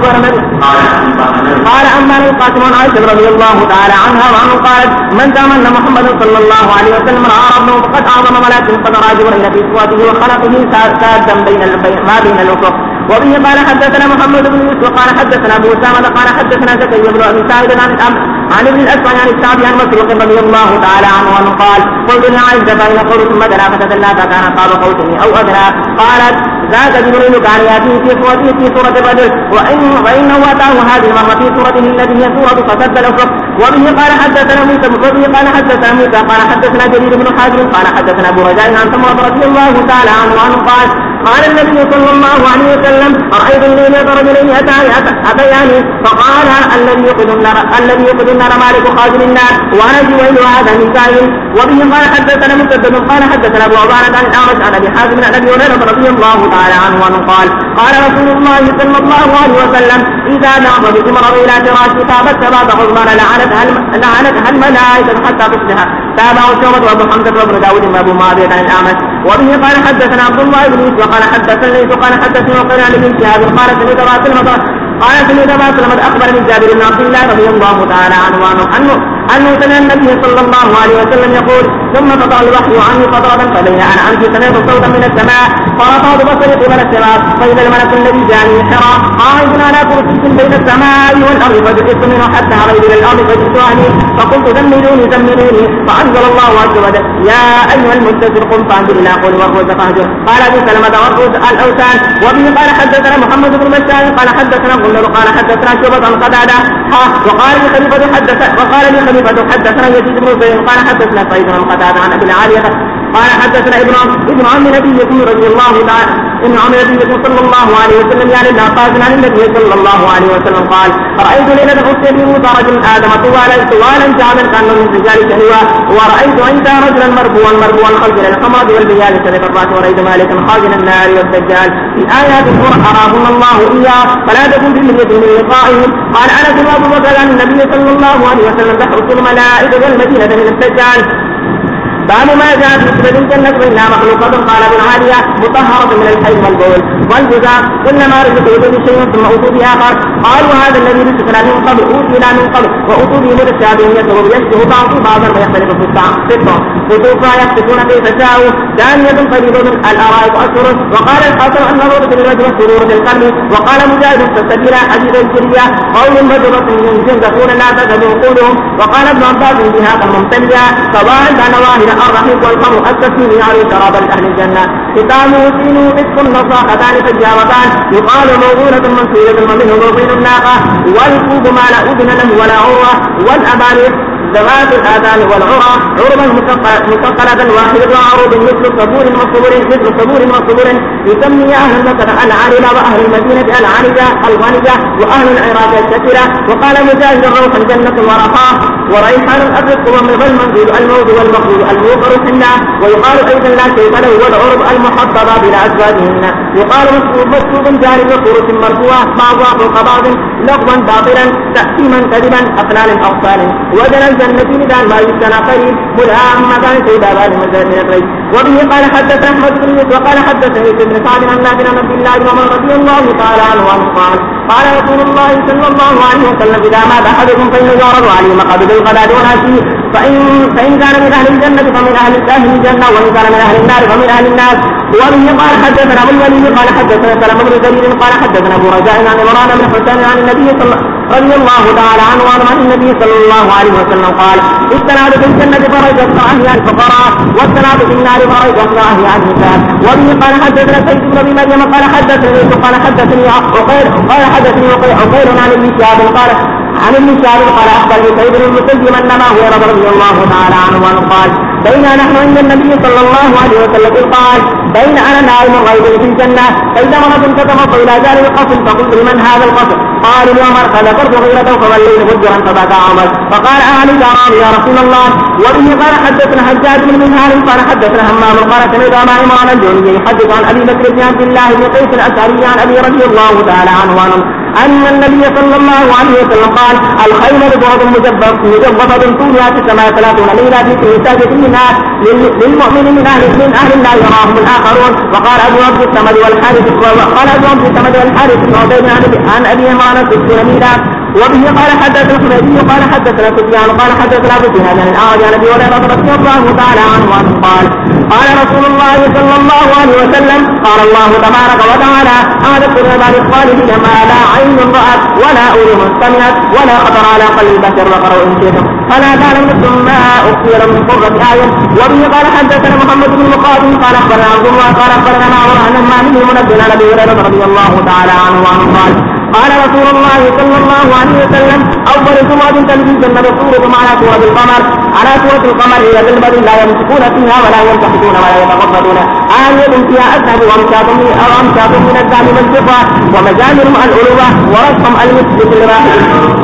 قال أما القاسم عن عائشة رضي الله تعالى عنها وعنه قالت من تأمن محمد صلى الله عليه وسلم رأى ربه فقد أعظم ملاك قد رأى جبريل في صواته وخلقه سادا ما بين الأفق. وبه قال حدثنا محمد بن يوسف قال حدثنا ابو اسامه قال حدثنا زكريا بن ابي سعيد عن ابن الاسود عن الشعبي عن مسروق رضي الله تعالى عنه قال قلت لعائشه فان قول ثم دنا فتدلى فكان قاب قوسين او ادنى. قالت ذاك جبريل كان ياتي في صورته في سوره بدر وانه اتاه هذه المره في سورته التي هي سوره فسد الافق. وبه قال حدثنا موسى قال حدثنا جرير بن حازم قال حدثنا ابو رجاء عن سمره رضي الله تعالى عنه قال النبي صلى الله عليه وسلم رأيت الليلة رجلين أتياني فقال الذي يقود النار مالك خازن النار وأنا جويل هذا ميكائيل. وبه قال حدثنا مسدد قال حدثنا أبو عبانة عن الأعمش عن أبي حازم عن أبي هريرة رضي الله تعالى عنه قال رسول الله صلى الله عليه وسلم إذا نام بامرأة إلى فراشها فابت بعض عظمان لعنتها الملائكة حتى تصبح. تابعه شعبة وأبو حمزة وابن داود وأبو معاوية عن الأعمش. وبه قال حدثنا عبد الله بن يوسف قال حدثني قال حدثني وقال عن ابن شهاب قال سمعت أبا سلمة أخبر من جابر بن عبد الله رضي الله تعالى عنه أنه سمع النبي صلى الله عليه وسلم يقول ثم قطع الوحي عني فترة فبين أنا أمشي سمعت صوتا من السماء فرفعت بصري قبل السماء فإذا الملك الذي جاءني من حراء قاعد على كرسي بين السماء والأرض فجئت منه حتى هويت إلى الأرض فجئت أهلي فقلت زملوني فأنزل الله عز وجل يا أيها المدثر قم فأنزل إلى قول والرؤوس فاهجر. قال أبي سلمة والرؤوس الأوثان. وبه قال حدثنا محمد بن بشار قال حدثنا غندر قال حدثنا شعبة عن قتادة وقال لي خليفة حدثنا يزيد بن زيد قال حدثنا سعيد بن قتادة عن أبي العالية قال حدثنا ابن عم نبيكم رضي الله تعالى ابن عم نبيكم صلى الله عليه وسلم يعني لا قال عن النبي صلى الله عليه وسلم قال رأيت ليلة أصيب موسى رجل آدم طوالا جعلا كان من رجال شهوة ورأيت عيسى رجلا مربوعا خلجل الحمرة والبيال سبب الرأس ورأيت مالكا خازن النار والدجال في آيات أخرى أراهم الله إياه فلا تكن في مرية من لقائهم. قال أنس وأبو بكر عن النبي صلى الله عليه وسلم تحرس الملائكة والمدينة من الدجال. باب ما جاء في نسبة الجنة إلا مخلوقة. قال ابن عالية مطهرة من الحي والبول والجزاء كلما رزقوا به شيء ثم أوتوا بآخر. قالوا هذا الذي رزقنا من قبل أوتينا من قبل وأوتوا به متشابه يسر يشبه بعضا ويختلف في الطعم قطوفا يخطفون كيف شاءوا دانية قريبة الأرائك أشهر. وقال الحسن أن نظرة للرجل السرور في القلب. وقال مجاهد تستبير حديث الجرية قول مجرة ينزفون لا تجد عقولهم. وقال ابن عباس بها كالممتلئة سواء كان واحدا الرحيق والخمر التسليم يعني شراب أهل الجنة. ختامه سينه مسك نصاحتان تجاوبان يقال موضونة منسوية ومنه موضين الناقة والكوب ما لا أذن له ولا عروة والأبانيق ذوات الآذان والعرى عربا مثقلة واحدة وعروض مثل صبور وصبور يسمي أهل مكة العارلة وأهل المدينة العنجة وأهل العراق الكثيرة. وقال مجاهد الروح الجنة ورقاه وريحان الأبرق والمنزل الموت والمخلوق الموقر حنا. ويقال أيضا لا شيء له والعرب المحببة بلا أزواجهن. يقال مسلوب جاري وفرس مرفوعة بعضها فوق بعض لغوا باطلا تأثيما كذبا أفلال أغفال وجل الجنة لدان ما يستنى قريب ملهامة سيدا بعد مزاد من الريب. وبه قال حدث أحمد بن يوسف وقال حدثني ابن سعد عن نافع عن عبد الله بن عمر رضي الله تعالى عنه قال رسول الله صلى الله عليه وسلم إذا مات أحدكم فإن يعرض عليه مقابل الغداة وناسيه فإن كان من أهل الجنة فمن أهل الجنة وإن كان من أهل النار فمن أهل النار. وبه قال حدثنا أبو الوليد قال حدثنا سلام بن زبير قال حدثنا أبو رجاء عن عمران بن حسين عن النبي رضي الله تعالى عنه عن النبي صلى الله عليه وسلم قال السناد في الجنة فرجت أهل الفقراء والسناد في النار فرجت أهل النساء. وبه قال حدثنا سيد بن أبي مريم قال حدثني عقيل عن ابن شهاب قال أخبرني سيد بن المسلم أنما هو رضي الله تعالى عنه قال بين نحن عند النبي صلى الله عليه وسلم قال بين أنا نائم غيب في الجنة فإذا مرض كتفض إلى جانب القصر فقلت لمن هذا القصر؟ قال لعمر فذكرت غيرته فوليت مدبرا فبكى عمر فقال أهلي داران يا رسول الله. وبه قال حدثنا حجاج بن منهال قال حدثنا همام قال سمعت أبا عمران الجوني يحدث عن أبي بكر بن عبد الله بن قيس الأشعري عن أبي رضي الله تعالى عنه أن النبي صلى الله عليه وسلم قال الخيمة بعض مجبطة طولها في السماء 30 ليلة في كنيسة منها للمؤمن من أهل لا يراهم الآخرون. وقال أبو عبد الصمد والحارث بن عبيد عن أبي عمران 60 ميلا. وبه قال حدثنا الحميدي قال حدثنا سفيان قال حدثنا ابو جهاد عن الاعرج عن ابي هريره رضي الله تعالى عنه قال رسول الله صلى الله عليه وسلم قال الله تبارك وتعالى اعددت لعباد الصالحين ما لا عين رأت ولا اذن سمعت ولا خطر على قلب بشر وقرأوا ان شئتم فلا تعلم نفس ما اخفي من قرة اعين. وبه قال حدثنا محمد بن مقاتل قال اخبرنا عبد الله قال اخبرنا معمر عن المعنى منبه عن ابي هريره رضي الله تعالى عنه قال رسول الله صلى الله عليه وسلم أول جمعة تلبي الجنة صورة على سورة القمر هي بالبر لا يمسكون فيها ولا يلتفتون ولا يتخبطون آية فيها أذهب وأمشاط من الذهب والفضة ومجامرهم الألوة ورسهم المسك في الراحل.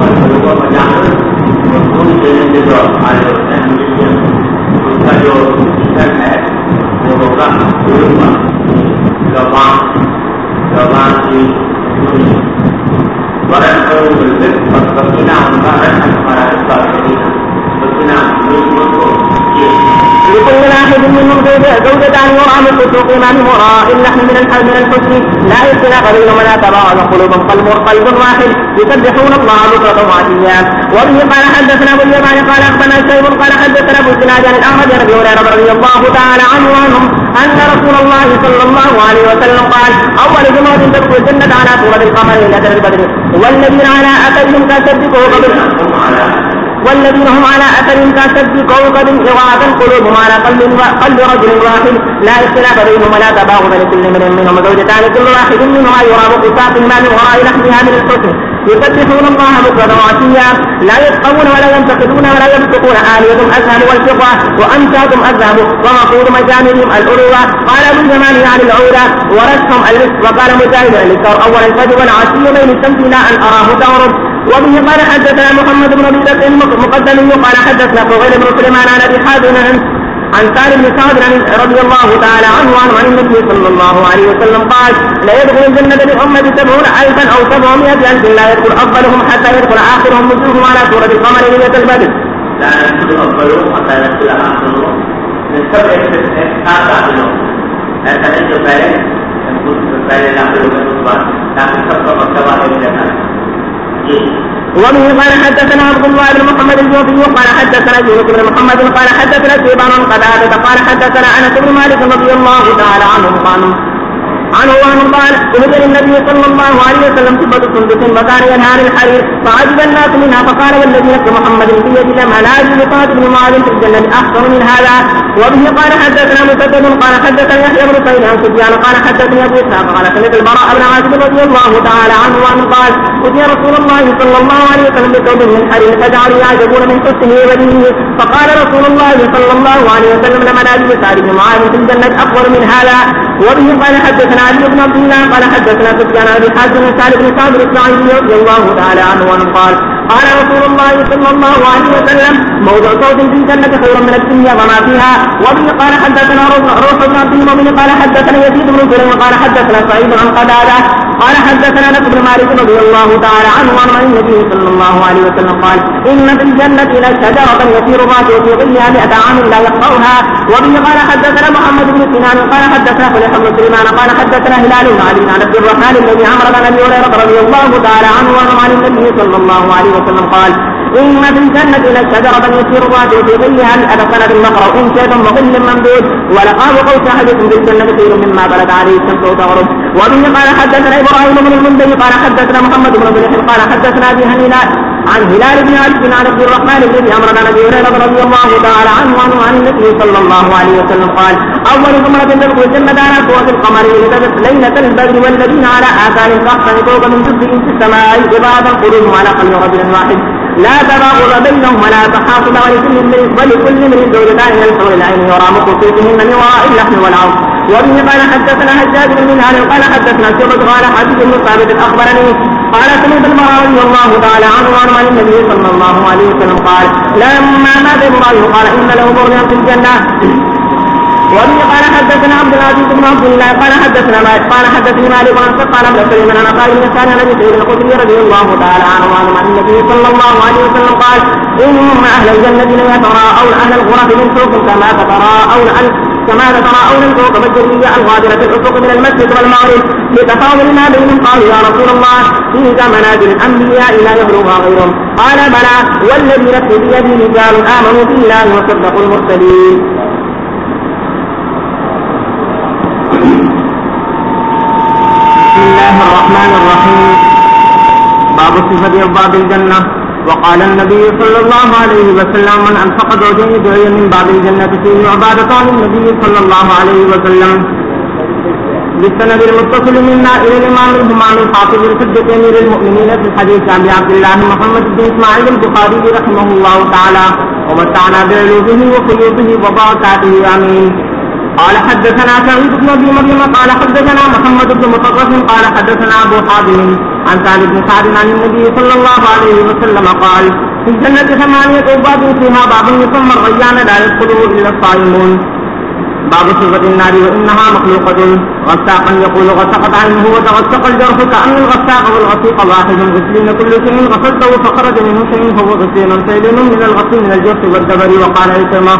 ورحمه بالذكر فقطنا ونبارك على الصالحين فقطنا نصبه لكل ناحية واحد منهم زوجتان يرى من فسوقهما بمراء اللحم من الحسن لا اختلاف بينهم ولا تباعد قلوبهم قلب واحد يسبحون الله بكرة وعشيا. وبه قال حدثنا ابو اليمان قال اخبرنا شيخ قال حدثنا ابو الزناد عن الاعرج عن ابي هريرة رضي الله تعالى عنه ان رسول الله صلى الله عليه وسلم قال اول جمعة تدخل الجنة على سورة القمر ليلة البدر والذين على اثرهم كشد والذين هم على اثرهم كشد كوكب إغاثا قلوبهم على قلب رجل واحد لا اختلاف بينهم ولا تباغض لكل امرئ منهم زوجتان كل واحد منهما يرى بقساطهما من وراء لحمها من الحسن يسبحون الله بكرة وعشيا لا يسقون ولا ينتقدون ولا يبتقون آليتهم أذهب والفضة وأمساكم أذهب ومقود مجاملهم الأروة قال ابن زمان عن العودة ورشهم المسك وقال مجاهد للثور أول الفجر والعشي بين الشمس لا أن أراه تغرب. وبه قال حدثنا محمد بن ابي بكر المقدمي قال حدثنا فضيل بن سليمان عن ابي حازم عن سالم بن سعد رضي الله تعالى عنه عن النبي صلى الله عليه وسلم قال لا يدخل الجنة بأمة 70,000 أو 700,000 لا يدخل أفضلهم حتى يدخل آخرهم وجوههم على سورة القمر ليلة البدر. لا يدخل أفضلهم حتى يدخل آخرهم من 7,000 ऐसा नहीं जो पहले लाखों रुपए ताकि सबका मकतबा है وبه قال حدثنا عبد الله بن محمد الجوفي قال حدثنا يونس بن محمد قال حدثنا شيبان قتادة قال حدثنا انس بن مالك رضي الله تعالى عنه قال قال أهدى للنبي صلى الله عليه وسلم سبة سندس وكان ينهى عن الحرير فعجب الناس منها فقال والذي نفس محمد في يد لما لا يجوز طاعة بن معاذ في الجنة أحسن من هذا. وبه قال حدثنا مسدد قال حدثنا يحيى بن سعيد عن سفيان قال حدثني ابو اسحاق قال سمعت البراء بن عازب رضي الله تعالى عنه قال أتي رسول الله صلى الله عليه وسلم بثوب من حرير فجعلوا يعجبون من حسنه ودينه فقال رسول الله صلى الله عليه وسلم لما لا يجوز طاعة بن معاذ في الجنة أفضل من هذا. وبه قال حدثنا علي بن عبد الله قال حدثنا سفيان عن ابي حازم سالم بن سعد الاسماعيلي رضي الله تعالى عنه قال قال رسول الله صلى الله عليه وسلم موضع صوت في الجنة خير من الدنيا وما فيها. وبه قال حدثنا روح بن عبد المؤمن قال حدثنا يزيد بن زريع قال حدثنا سعيد عن قتادة قال حدثنا انس بن مالك رضي الله تعالى عنه عن النبي صلى الله عليه وسلم قال ان في الجنة لشجرة يسير الراكب في ظلها 100 عام لا يقطعها. وبه قال حدثنا محمد بن سنان قال حدثنا خليل بن سليمان قال حدثنا هلال بن علي عن عبد الرحمن الذي عمر بن ابي هريرة رضي الله تعالى عنه عن النبي صلى الله عليه وسلم قال إن في الجنة لشجرة يسير الراكب في ظلها 100 سنة يقرأ إن شيئا وظل ممدود ولقاب قوس أحدكم بالجنة خير مما بلغ عليه الشمس وتغرب. وبه قال حدثنا إبراهيم بن المنذر قال حدثنا محمد بن بلح قال حدثنا أبي عن هلال بن علي عن عبد الرحمن الذي أمر بن أبي هريرة رضي الله تعالى عنه عن النبي صلى الله عليه وسلم قال أول زمرة تدخل الجنة على سورة القمر ليلة البدر والذين على آثار كأحسن فوق من جزء في السماء عبادا قلوبهم على قلب رجل واحد لا تباغض بينهم ولا تحاصل ولكل من زوجتان من الحور العين يرى مقصودهن من وراء اللحم والعظم. وبه قال حدثنا حجاج بن منهل قال حدثنا شعبة قال حديث بن ثابت أخبرني قال سمعت البراء رضي الله تعالى عنه عن النبي صلى الله عليه وسلم قال لما مات إبراهيم قال إن له بردا في الجنة. وبه قال حدثنا عبد العزيز بن عبد الله قال حدثني مالك عن قال ابن سليمان عن قال بن سعد عن ابي سعيد الخدري رضي الله تعالى عنه عن النبي صلى الله عليه وسلم قال ان اهل الجنه ليتراءون اهل الغرف من فوق كما تتراءون الكوكب الدريه الغابره الافق من المسجد والمغرب لتفاضل ما بينهم. قالوا يا رسول الله تلك منازل الانبياء لا يبلغها غيرهم قال بلى والذي نفسي بيده رجال امنوا بالله وصدقوا المرسلين. الرحمن الرحيم. باب صفة أبواب الجنة. وقال النبي صلى الله عليه وسلم من أنفق زوجين دعي من باب الجنة فيه عبادة النبي صلى الله عليه وسلم. بالسند المتصل منا إلى الإمام الهمام الحافظ الحجة أمير المؤمنين في الحديث عن عبد الله محمد بن إسماعيل البخاري رحمه الله تعالى ومتعنا بعلومه وخيوطه وبركاته آمين. قال حدثنا سعيد بن ابي مريم قال حدثنا محمد بن مطرف قال حدثنا ابو حازم عن سعد بن سعد عن النبي صلى الله عليه وسلم قال في الجنة 8 أبواب فيها باب يسمى الريان لا يدخله الا الصائمون. باب صفة النار وانها مخلوقة. غساقا يقول غسقت عينه وتغسق الجرح كأن الغساق والغسيق واحد غسلين كل شيء غسلته فخرج منه شيء فهو غسيل سيل من الغسل من الجرح والدبر. وقال عكرمة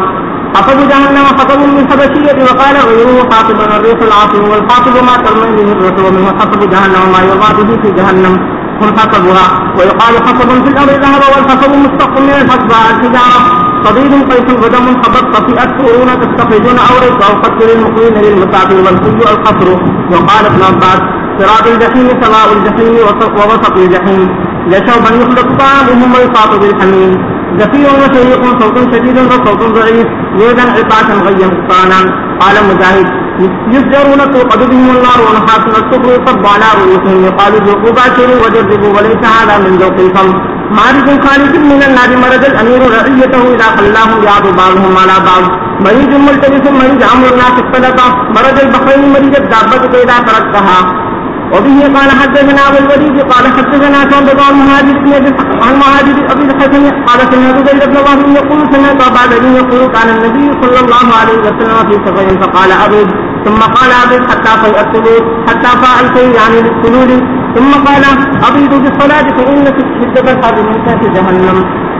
حطب جهنم حطب من حبشية وقال غيره حاطب الريح العاصم والحاطب ما ترمي به الرسل ومنه حطب جهنم ما يرضى به في جهنم هم حطبها ويقال حطب في الأرض ذهب والحطب مشتق من الحسب الحجارة صديد قيس ودم حبط طفئت قرون تستخرجون أورق أو قتل المقيم للمسافر والخي القصر. وقال ابن عباس صراط الجحيم سواء الجحيم ووسط الجحيم لشوبا يخلق طعامهم ويصاط بالحميم زفير وشهيق صوت شديد وصوت ضعيف ويدا عطاشا غيا قطانا. قال مجاهد يسجرون توقد بهم النار ونحاس الصبر يصب على رؤوسهم يقال ذوقوا باشروا وجربوا وليس هذا من ذوق الفم. مارج خالد من النار مرج الامير رعيته اذا خلاهم يعض بعضهم على بعض. مريج ملتبس مريج عمر الناس اختلطا مرج البحرين مريج الدابة اذا تركتها. وبه قال حدثنا ابو الوليد قال حدثنا شعبة عن مهاجر ابي الحسن قال سمعت زيد بن الله يقول سمعت ابا ذر يقول كان النبي صلى الله عليه وسلم في سفر فقال ابد ثم قال ابد حتى فاء الخير يعني للسلول ثم قال ابيد بالصلاة فان في شدة الحر من كاس جهنم.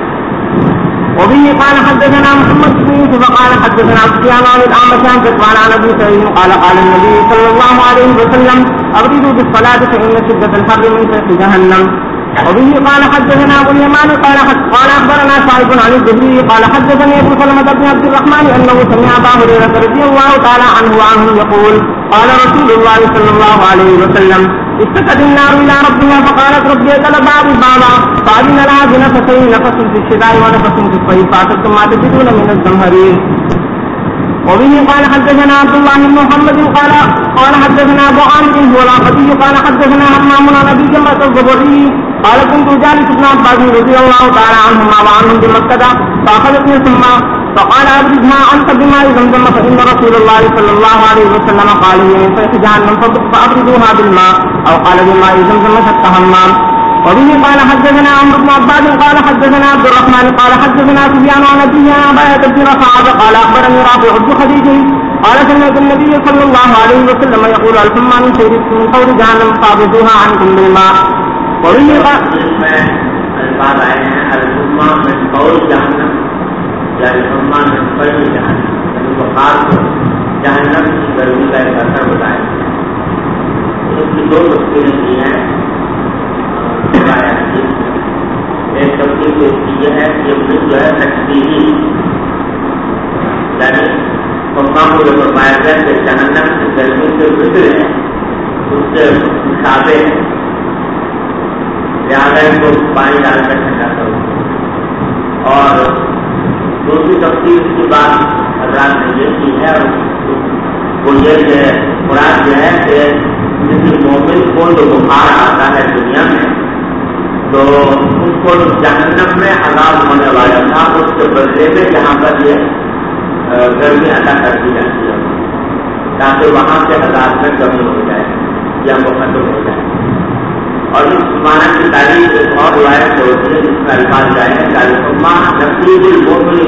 وبه قال حدثنا محمد بن يوسف قال حدثنا سفيان عن الاعمش عن قال عن ابي سعيد قال قال النبي صلى الله عليه وسلم ابردوا بالصلاة فان شدة الحر من كاس جهنم. وبه قال حدثنا ابو اليمان قال اخبرنا شعيب عن الزهري قال حدثني ابو سلمة بن عبد الرحمن انه سمع ابا هريرة رضي الله تعالى عنه وعنه يقول قال رسول الله صلى الله عليه وسلم اشتكت النار الى ربها فقالت ربي اكل بعضي بعضا فاذن لها بنفسين نفس في الشتاء ونفس في الصيف فاتتم ما تجدون من الزمهرير. وبه قال حدثنا عبد الله بن محمد قال حدثنا ابو عامر هو العقدي قال حدثنا همام عن ابي جمرة الزبري قال كنت جالس ابن عباس رضي الله تعالى عنهما وعنهم بمكة فاخذتني ثم فقال ابرزها عنك بماء زمزم فان رسول الله صلى الله عليه وسلم قال هي من فيح جهنم فابرزوها بالماء او قال بماء زمزم شق همام. وبه قال حدثنا عمرو بن عباد قال حدثنا عبد الرحمن قال حدثنا سفيان عن ابيه عن ابي بن رفاعة قال اخبرني رافع بن خديج قال سمعت النبي صلى الله عليه وسلم يقول الحمى من شيء من قول جهنم فابرزوها عنكم بالماء. وبه قال الفاظ آئے ہیں الحمى من قول جہنم یا الحمى من فیح جہنم یعنی بخار کو جہنم کی گرمی کا ایک اثر بتائے. اس کی دو تفصیلیں کی ہیں. ایک تفصیل تو اس کی یہ ہے کہ جو ہے تشبیہی یعنی حکام کو جو فرمایا گیا کہ جہنم کی گرمی سے گزر ہے اس سے مشابہ ہے لہٰذا ان کو پانی ڈال کر ٹھنڈا کرو. اور دوسری تفصیل کی بات حضرات نے یہ کی ہے اور وہ یہ کہ مراد جو ہے کہ کسی مومن کو جو بخار آتا ہے دنیا میں تو اس کو جہنم میں عذاب ہونے والا تھا اس کے بدلے میں جہاں پر یہ گرمی عطا کر دی جاتی ہے تاکہ وہاں سے عذاب میں کمی ہو جائے یا وہ ختم ہو جائے. اور اس معنی کی تعریف ایک اور روایت سے ہوتی ہے جس کا الفاظ جائے گا الحمى نصیب المؤمن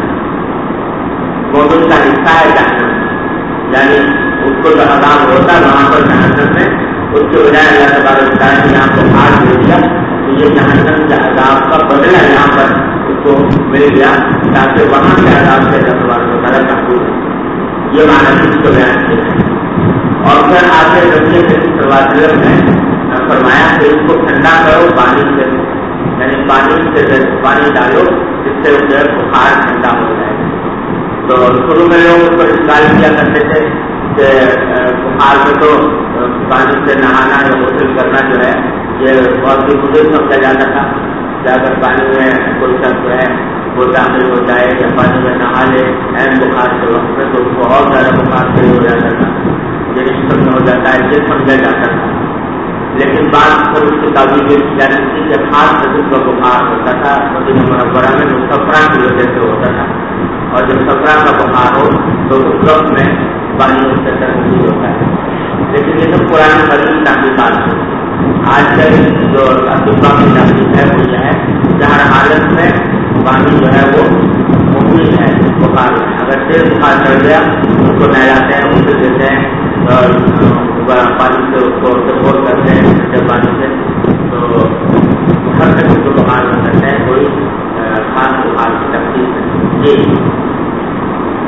مومن کا حصہ ہے جہنم یعنی اس کو جو عذاب ہوتا ہے وہاں پر جہنم میں اس کے بجائے اللہ تبارک و تعالیٰ نے آپ کو ہاتھ دے دیا تو یہ جہنم کے عذاب کا بدلہ یہاں پر اس کو مل گیا تاکہ وہاں کے عذاب سے اللہ تبارک و تعالیٰ محفوظ ہے. یہ معنی اس کو بیان کیا ہے. اور پھر آگے رکھنے کے وسلم نے فرمایا کہ اس کو ٹھنڈا کرو پانی سے یعنی پانی ڈالو جس سے اس کا بخار ٹھنڈا ہو جائے. تو شروع میں لوگ اس پر اشکال کیا کرتے تھے کہ بخار میں تو پانی سے نہانا یا غسل کرنا جو ہے یہ بہت ہی بزرگ سمجھا جاتا تھا کہ اگر پانی میں کوئی شخص جو ہے وہ داخل ہو جائے یا پانی میں نہا لے اہم بخار کے وقت میں تو بہت زیادہ بخار سے ہو جاتا تھا یہ رشتہ ہو جاتا ہے یہ سمجھا جاتا تھا. لیکن بعد پر اس کی تعبیر جاتی تھی کہ خاص قسم کا بخار ہوتا تھا مدینہ منورہ میں مسافرہ کی وجہ سے ہوتا تھا اور جب سفرہ کا بخار ہو تو اس وقت میں پانی اس کے اندر نہیں ہوتا ہے. لیکن یہ سب پرانی قدیم تحقیقات ہے. آج کل جو طبہ کی تحقیق ہے وہ یہ ہے کہ ہر حالت میں پانی جو ہے وہ ممکن ہے بخار میں. اگر تیز بخار چڑھ گیا اس کو نہلاتے ہیں اسے دیتے ہیں اور پانی سے اس کو سپورٹ کرتے ہیں ٹھنڈے پانی سے تو ہر قسم کو بخار میں کرتے ہیں کوئی خاص بخار کی تکلیف ہے.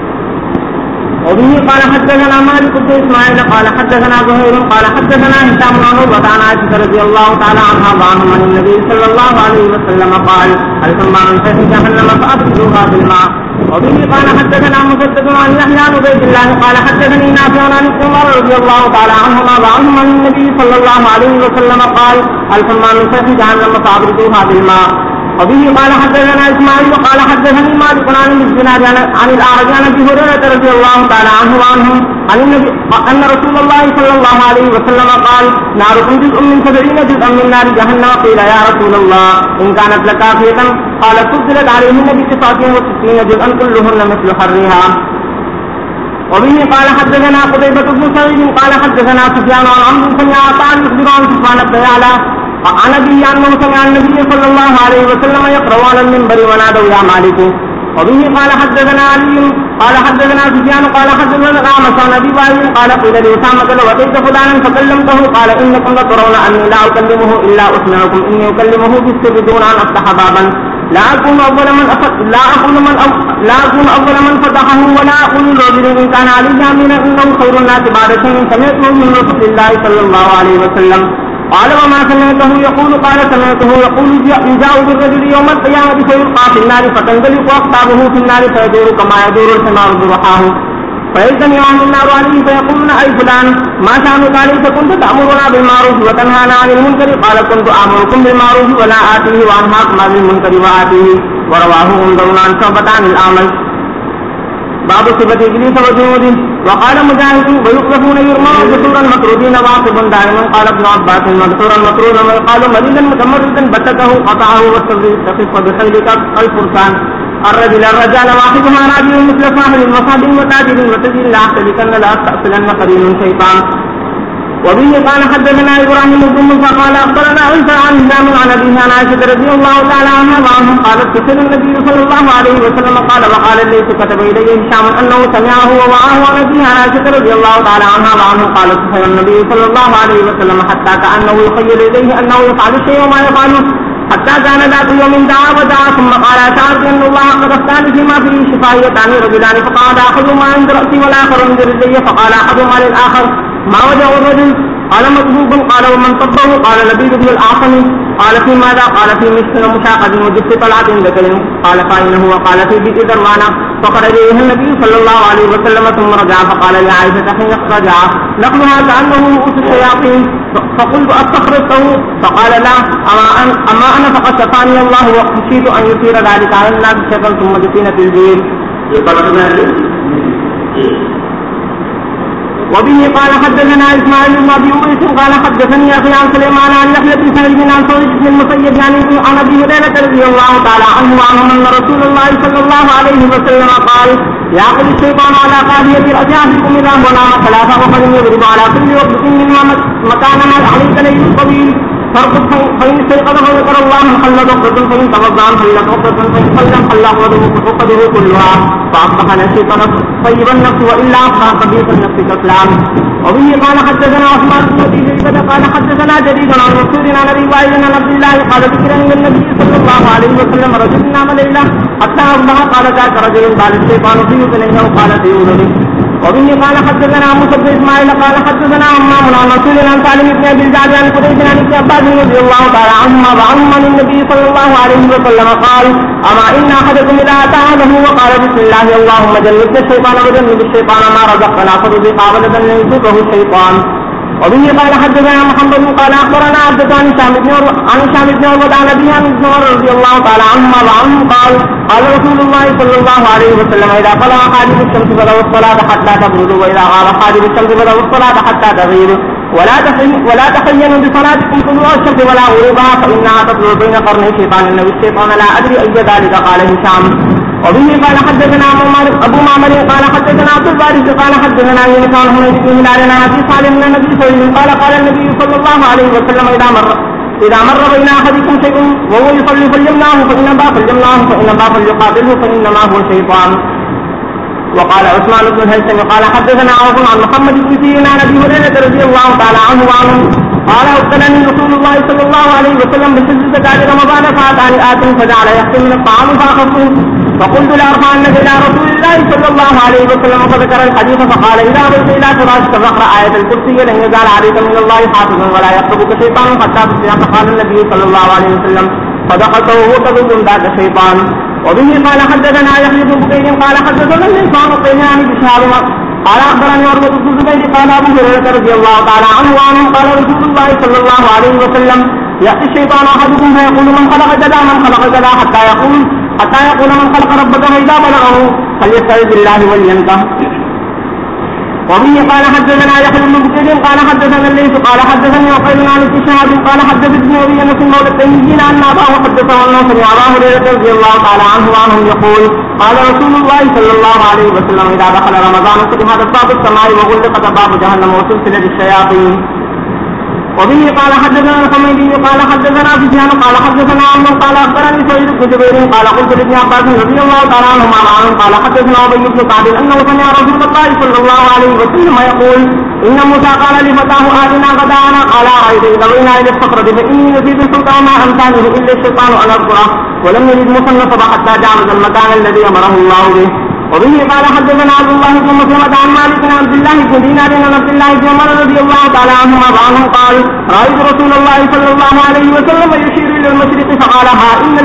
وبه قال حدثنا مالك بن اسماعيل قال حدثنا زهير قال حدثنا هشام بن عروة عن عائشة رضي الله تعالى عنها وعنهم عن النبي صلى الله عليه وسلم قال الحمام من فيح جهنم فأبصروها بالماء. وبه قال حدثنا مسدد عن يحيى عن عبيد الله قال حدثني نافع عن ابن عمر رضي الله تعالى عنهما وعنهم عن النبي صلى الله عليه وسلم قال الحمام من فيح جهنم فأبصروها بالماء. وبه قال حدثنا اسماعيل قال حدثني مالك عن الزناد عن الاعرج عن ابي هريره رضي الله تعالى عنه وعنهم عن النبي ان رسول الله صلى الله عليه وسلم قال ناركم جزء من 70 جزءا من نار جهنم. قيل يا رسول الله ان كانت لكافيه قال فضلت عليهن ب69 جزءا كلهن مثل حرها. وبه قال حدثنا قتيبة بن سعيد قال حدثنا سفيان عن عمرو سمع عطاء يخبر عن سفيان بن يعلى عن ابي انه سمع النبي صلى الله عليه وسلم يقرأ على المنبر ونادوا يا مالك. وبه قال حدثنا علي قال حدثنا سفيان قال حدثنا الأعمش عن ابي وائل قال قيل لأسامة لو أتيت فلانا فكلمته قال انكم لترون اني لا اكلمه الا اسمعكم اني اكلمه بالسر دون ان افتح بابا لا اكون اول من فتحه ولا اقول لرجل ان كان علي امينا انه خير الناس بعد شيء سمعته من رسول الله صلى الله عليه وسلم. قال وما سمعته يقول قال سمعته يقول يجاء بالرجل يوم القيامة فيلقى في النار فتنزلق أقطابه في النار فيدور كما يدور الحمار برحاه فيجتمعهم النار عليه فيقولون أي فلان ما شأنك عليك كنت تأمرنا بالمعروف وتنهانا عن المنكر قال كنت آمركم بالمعروف ولا آتيه وأنهاكم عن المنكر وآتيه. ورواه انظر عن شعبة عن الأعمش. باب صفة إبليس وجنوده. وقال مجاهد ويقذفون يرمون جسورا مطرودين واقف دائما. قال ابن عباس مدحورا مطرودا ويقال مريدا متمردا بتته قطعه واستخف بخيلك الفرسان. الرجال واحدها راجل مثل صاحب وصاد وتاجر وتجر لاحتلكن لاستأصلن قرين شيطان. وبه قال حدثنا ابراهيم بن موسى قال اخبرنا عيسى عن هشام عن ابيه عن عائشة رضي الله تعالى عنها وعنهم قالت تسأل النبي صلى الله عليه وسلم قال وقال الليث كتب الي هشام انه سمعه ووعاه عن ابيه عن عائشة رضي الله تعالى عنها وعنهم قالت تسأل النبي صلى الله عليه وسلم حتى كأنه يخيل اليه انه يفعل الشيء وما يفعله حتى كان ذات يوم دعا ودعا ثم قال شعرت ان الله قد افتاني فيما فيه شفاء يتعني رجلان فقال احدهما عند راسي والاخر عند رجلي فقال احدهما للاخر ما وجه الرجل قال مطبوب قال ومن طبه قال لبيد بن الاعصم قال في ماذا قال في مثل مشاقد وجس طلعة ذكر قال فانه وقال في بئر ذروانا فخرج اليه النبي صلى الله عليه وسلم ثم رجع فقال لعائشة حين رجع نقلها كانه رؤوس الشياطين فقلت استخرجته فقال لا اما انا فقد شفاني الله وخشيت ان يثير ذلك على الناس شيئا ثم دفن في البئر. وبه قال حدثنا اسماعيل بن ابي اويس قال حدثني اخي عن سليمان عن يحيى بن سعيد عن سعيد بن المسيب عن ابي هريره رضي الله تعالى عنه وعنهم ان رسول الله صلى الله عليه وسلم قال يعقل الشيطان على قاضية اجاهكم اذا ونام ثلاثه وقد يضرب على كل وقت منها مكانها عليك ليل طويل فارقد فإن استيقظ فذكر الله انحلت عقدة فإن توضأ انحلت عقدة فإن صلى عقده كلها فأصبح نشيطا طيب النفس وإلا أصبح خبيث النفس كسلان. وبه قال حدثنا عثمان بن أبي شيبة قال حدثنا جرير عن مسعود عن أبي وائل عن عبد الله قال ذكر عند النبي صلى الله عليه وسلم رجل نام ليلة حتى أصبح قال ذاك رجل قال الشيطان في أذنيه وقال في أذنه. وبه قال حدثنا موسى بن اسماعيل قال حدثنا عمام عن رسول عن سالم بن ابي الجعد عن قريش عن ابن عباس رضي الله تعالى عنهما وعنهم عن النبي صلى الله عليه وسلم قال اما ان احدكم اذا اتى اهله وقال بسم الله اللهم جنبنا الشيطان وجنب الشيطان ما رزقنا فرزق ابدا لن يصيبه الشيطان. وبه قال حدثنا محمد قال اخبرنا عبد عن هشام بن عروة عن ابي عن ابن عمر رضي الله تعالى عنهما وعنهم قال رسول الله صلى الله عليه وسلم اذا طلع حاجب الشمس فلو الصلاة حتى تبرد واذا غاب حاجب الشمس فلو الصلاة حتى تغيب ولا تخينوا بصلاتكم طلوع الشمس ولا غروبها فانها تطلع بين قرني شيطان النبي الشيطان لا ادري اي ذلك قال هشام. وبه قال حدثنا ابو معمر قال حدثنا عبد الوارث قال حدثنا يونس عن حميد بن هلال عن ابي صالح من النبي صلى الله عليه وسلم قال النبي صلى الله عليه وسلم اذا مر بين احدكم شيء وهو يصلي فليمنعه فان با فليقاتله فانما هو شيطان. وقال وقال عثمان بن الهيثم قال حدثنا عوف عن محمد بن سيرين عن ابي هريره رضي الله تعالى عنه وعنه قال ارسلني رسول الله صلى الله عليه وسلم بحفظ زكاة رمضان فاتاني آت فجعل يحسن من الطعام فاخذته فقلت لارفعنك الى رسول الله صلى الله عليه وسلم فذكر الحديث فقال اذا بيت الى فراشك فاقرا آية الكرسي لن يزال عليك من الله حافظ ولا يقربك شيطان حتى تصيح. فقال النبي صلى الله عليه وسلم فدخلت وهو كذب ذاك الشيطان. وبه قال حدثنا يحيى بن بكير قال حدثنا الانسان الطيان بشهر قال اخبرني عروة بن الزبير قال ابو هريرة رضي الله تعالى عنه وعنه قال رسول الله صلى الله عليه وسلم ياتي الشيطان احدكم فيقول من خلق كذا من خلق كذا حتى يقول من خلق ربك فاذا بلغه فليستعذ بالله ولينته. وبه قال حدثنا يحيى بن بكير قال حدثنا الليث قال حدثني وقيل عن ابن شهاب قال حدثني ابي انس مولى التيميين ان اباه حدثه انه سمع ابا هريره رضي الله تعالى عنه وعنهم يقول قال رسول الله صلى الله عليه وسلم اذا دخل رمضان فتحت ابواب السماء وغلقت ابواب جهنم وسلسلت الشياطين. وبه قال حدثنا الحميدي قال حدثنا سفيان قال حدثنا عمرو قال اخبرني سعيد بن جبير قال قلت لابن عباس رضي الله تعالى عنهما قال حدثنا ابي بن كعب انه سمع رسول الله صلى الله عليه وسلم يقول ان موسى قال لفتاه آتنا غداءنا قال رايت اذا بينا الى الصخره فاني نسيت الحوت وما امكانه الا الشيطان ان اذكره ولم يجد مصنفا حتى جاوز المكان الذي امره الله به. وبه قال حدثنا عبد الله بن مسلمة عن مالك بن عبد الله بن دينار عن عبد الله بن عمر رضي الله تعالى عنهما وعنهم قال رايت رسول الله صلى الله عليه وسلم يشير الى المشرق فقال ها ان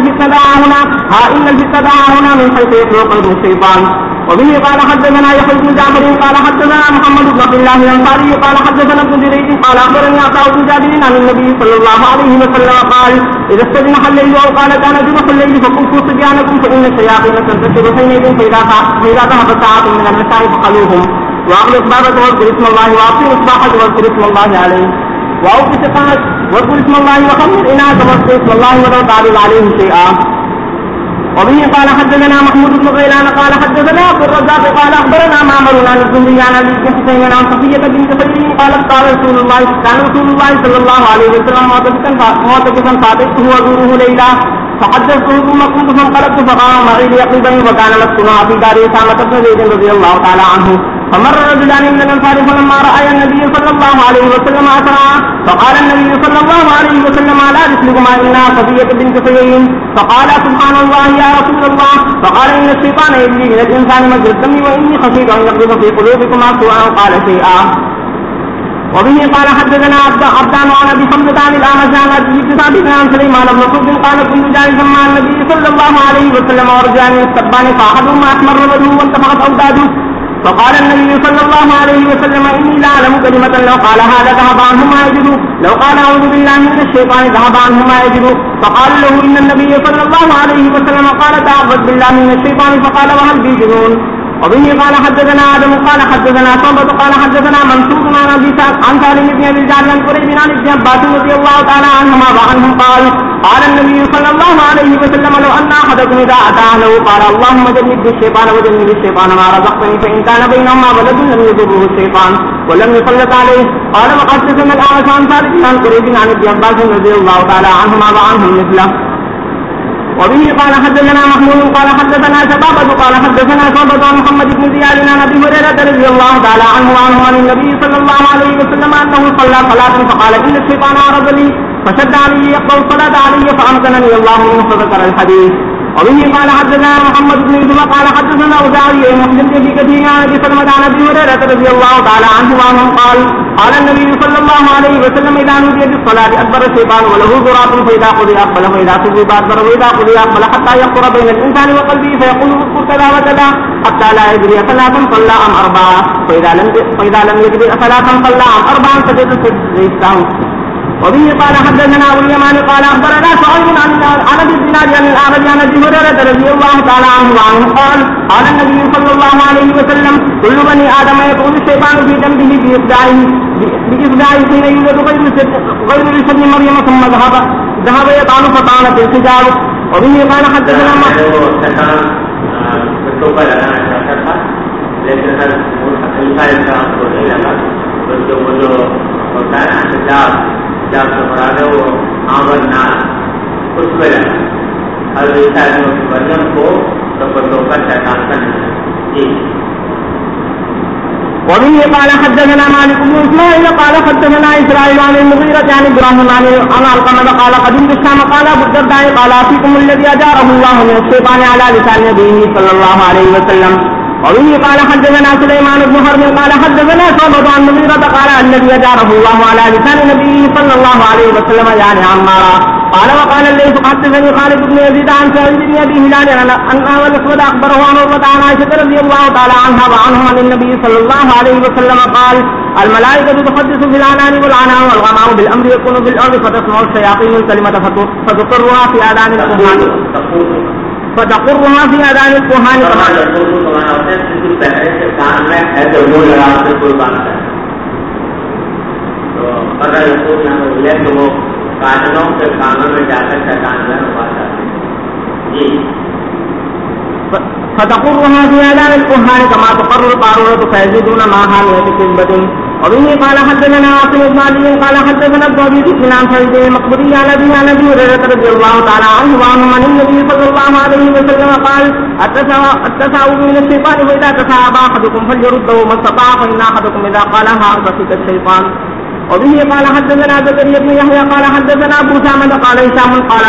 الفتنة هنا من حيث يخلق الشيطان. وبه قال حدثنا يحيى بن جعفر قال حدثنا محمد بن عبد الله الانصاري قال حدثنا ابن جريج قال اخبرني عطاء بن جابر عن النبي صلى الله عليه وسلم قال اذا استجنح الليل او قال كان جنح الليل فكفوا صبيانكم فان الشياطين تنتشر حينئذ فاذا ذهب ساعة من المساء فخلوهم واغلق بابك واذكر اسم الله واطيع اصباحك واذكر اسم الله عليه واوفي سقاك واذكر اسم الله وخمر اناك واذكر اسم الله ولا تعرض عليه شيئا. وبه قال حدثنا محمود بن غيلان قال حدثنا ابو الرزاق قال اخبرنا معمر عن الزهري عن ابي حسين عن صفية بنت سليم قالت قال رسول الله صلى الله عليه وسلم معتكفا فاتيته وزوره ليلا فحدثته ثم كنت فانقلبت فقام معي ليقربني وكان مسكنا في دار اسامة بن زيد رضي الله تعالى عنه فمر رجلان من الانصار فلما راى النبي صلى الله عليه وسلم اسرعا فقال النبي صلى الله عليه وسلم لا تسلكما انها صفية بنت سليم فقال سبحان الله يا رسول الله فقال ان الشيطان يجري من الانسان مجرى الدم واني خشيت ان يقذف في قلوبكما سوءا قال شيئا. وبه قال حدثنا عبدان عن ابي حمزة عن الاعمش عن ابي سعد عن سليمان بن صد قال كنت جالسا مع النبي صلى الله عليه وسلم ورجلان يستبان فاحدهما احمر وجهه وانتفخت اوتاده فقال النبي صلى الله عليه وسلم اني لا اعلم كلمة لو قال هذا ذهب عنه ما يجد لو قال اعوذ بالله من الشيطان ذهب عنه ما يجد فقال له ان النبي صلى الله عليه وسلم قال تعوذ بالله من الشيطان فقال وهل بي جنون. وبه قال حدثنا آدم قال حدثنا شعبة قال حدثنا منصور عن ابي عن سالم بن ابي الجعد عن قريب عن ابن عباس رضي الله تعالى عنهما وعنهم قال النبي صلى الله عليه وسلم لو ان احدكم اذا اتى اهله قال اللهم جنب الشيطان وجنب الشيطان ما رزقتني فان كان بينهما ولد لم يضره الشيطان ولم يسلط عليه. قال وحدثنا الاعمش عن سالم عن قريب عن ابن عباس رضي الله تعالى عنهما وعنهم مثله. وبه قال حدثنا محمود قال حدثنا شبابة قال حدثنا شعبة عن محمد بن زياد عن ابي هريرة رضي الله تعالى عنه وعنه عن النبي صلى الله عليه وسلم انه صلى صلاة فقال ان الشيطان عرض لي فشد علي يقطع الصلاة علي فامكنني الله منه فذكر الحديث. وبه قال حدثنا محمد بن يوسف قال حدثنا اوزاعي محمد بن كثير عن ابي سلمة عن ابي هريرة رضي الله تعالى عنه وعنه قال النبي صلى الله عليه وسلم اذا نودي بالصلاة ادبر الشيطان وله ذرات فاذا قضي اقبل فاذا سجد ادبر واذا قضي اقبل حتى يقر بين الانسان وقلبه فيقول اذكر كذا وكذا حتى لا يدري ثلاثا صلى ام اربعة فاذا لم يدري ثلاثا صلى ام اربعا سجد السهو. وبه قال حدثنا ابو اليمان قال اخبرنا شعيب عن ابي الزناد عن الاعرج عن ابي هريرة رضي الله تعالى عنه وعنه قال النبي صلى الله عليه وسلم كل بني ادم يقول الشيطان في جنبه باصبعه حين يولد غير لسان مريم ثم ذهب يطعن فطعن في الحجاب. وبه قال حدثنا جب سے مراد ہے وہ آمد نال اس میں اور مریم کو تو کا شیطان کا نہیں. جی وبه قال حدثنا مالك بن اسماعيل قال حدثنا اسرائيل عن المغيرة عن ابراهيم عن علقمة قال قدمت الشام قال ابو الدرداء قال فيكم الذي اجاره الله من الشيطان على لسان نبيه صلى الله عليه وسلم. وبه قال حدثنا سليمان بن حرب قال حدثنا شعبة عن المغيرة قال الذي اجاره الله على لسان نبيه صلى الله عليه وسلم يعني عمارا. قال وقال الليث حدثني خالد بن يزيد عن سعيد بن ابي هلال ان الاسود اخبره عن عروة عن عائشة رضي الله تعالى عنها وعنهم عن النبي صلى الله عليه وسلم قال الملائكة تحدث في العنان والعنان والغمام بالامر يكون في الارض فتسمع الشياطين الكلمة فتقرها في اذان الكهان فتقرها في اذان الكهان كما قانونوں کے قانون میں جا کر شیطان جو ہے پاتا ہے. جی فتقرها في اذان الكهان كما تقر القارورة فيزيدون معها مئة كذبة. وبه قال حدثنا عاصم بن علي قال حدثنا ابن ابي ذئب عن سعيد المقبري عن ابي هريرة رضي الله تعالى عنه وعنهم عن النبي صلى الله عليه وسلم قال التثاؤب من الشيطان فاذا تثاءب احدكم فليرده ما استطاع فان احدكم اذا قالها فسك الشيطان. وبه قال حدثنا زكريا بن يحيى قال حدثنا ابو سامد قال هشام قال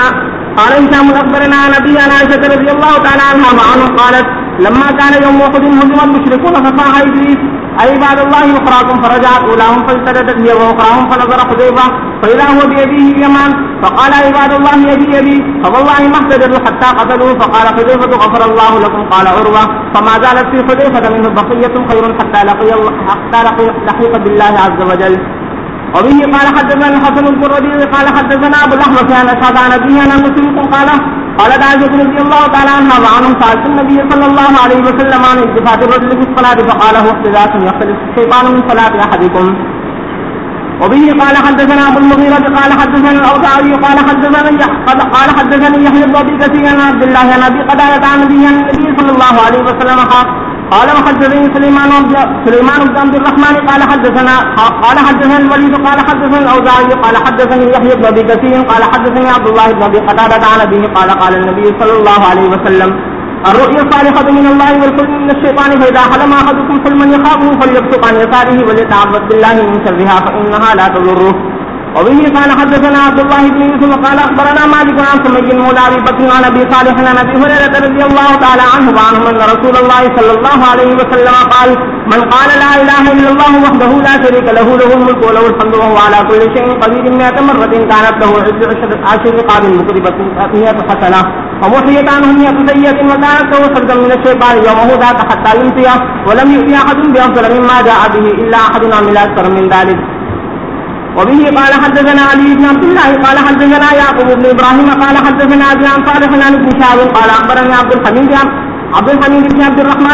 اخبرنا نبي عن عائشة رضي الله تعالى عنها وعنه قالت لما كان يوم احد هزم المشركون فصاح ابليس عباد الله اخراكم فرجعت اولاهم فالتدت هي واخراهم فنظر حذيفة فاذا هو بيده اليمان فقال عباد الله يدي فوالله ما اهتدوا حتى قتلوه فقال حذيفة غفر الله لكم. قال عروة فما زالت في حذيفة منه بقية خير حتى لقي بالله عز وجل. وبه قال حدثنا الحسن بن ربيع قال حدثنا ابو الاحوص عن اشعث عن ابيه عن مسلم قال قالت عائشة رضي الله تعالى عنها وعنهم سألت النبي صلى الله عليه وسلم عن التفات الرجل في الصلاة فقال هو احتزاز يختلف الشيطان من صلاة احدكم. وبه قال حدثنا ابو المغيرة قال حدثنا الاوزاعي قال حدثني يحيى بن ابي كثير عن عبد الله عن ابي قتادة عن النبي صلى الله عليه وسلم قال وحدثني سليمان بن عبد الرحمن قال حدثنا الوليد قال حدثنا الاوزاعي قال حدثني يحيى بن ابي كثير قال حدثني عبد الله بن ابي قتادة عن ابيه قال النبي صلى الله عليه وسلم الرؤيا الصالحة من الله والحلم من الشيطان فاذا حلم احدكم حلما يخافه فليبصق عن يساره وليتعوذ بالله من شرها فانها لا تضره. وبه قال حدثنا عبد الله بن يوسف قال اخبرنا مالك عن سمي مولى ابي بكر عن ابي صالح عن ابي هريرة رضي الله تعالى عنه وعنهم ان رسول الله صلى الله عليه وسلم قال من قال لا اله الا الله وحده لا شريك له له الملك وله الحمد وهو على كل شيء قدير 100 مرة كانت له 10 رقاب مكتبة 100 حسنة ومحيت عنه 100 سيئة وكانت له صدقا من الشيطان يومه ذاك حتى يمسي ولم يؤتي احد بافضل مما جاء به الا احد عمل اكثر من ذلك. وبه قال حدثنا علي بن عبد الله قال حدثنا يعقوب بن ابراهيم قال حدثنا ابي عن صالح عن ابن شهاب قال اخبرني عبد الحميد بن عبد الرحمن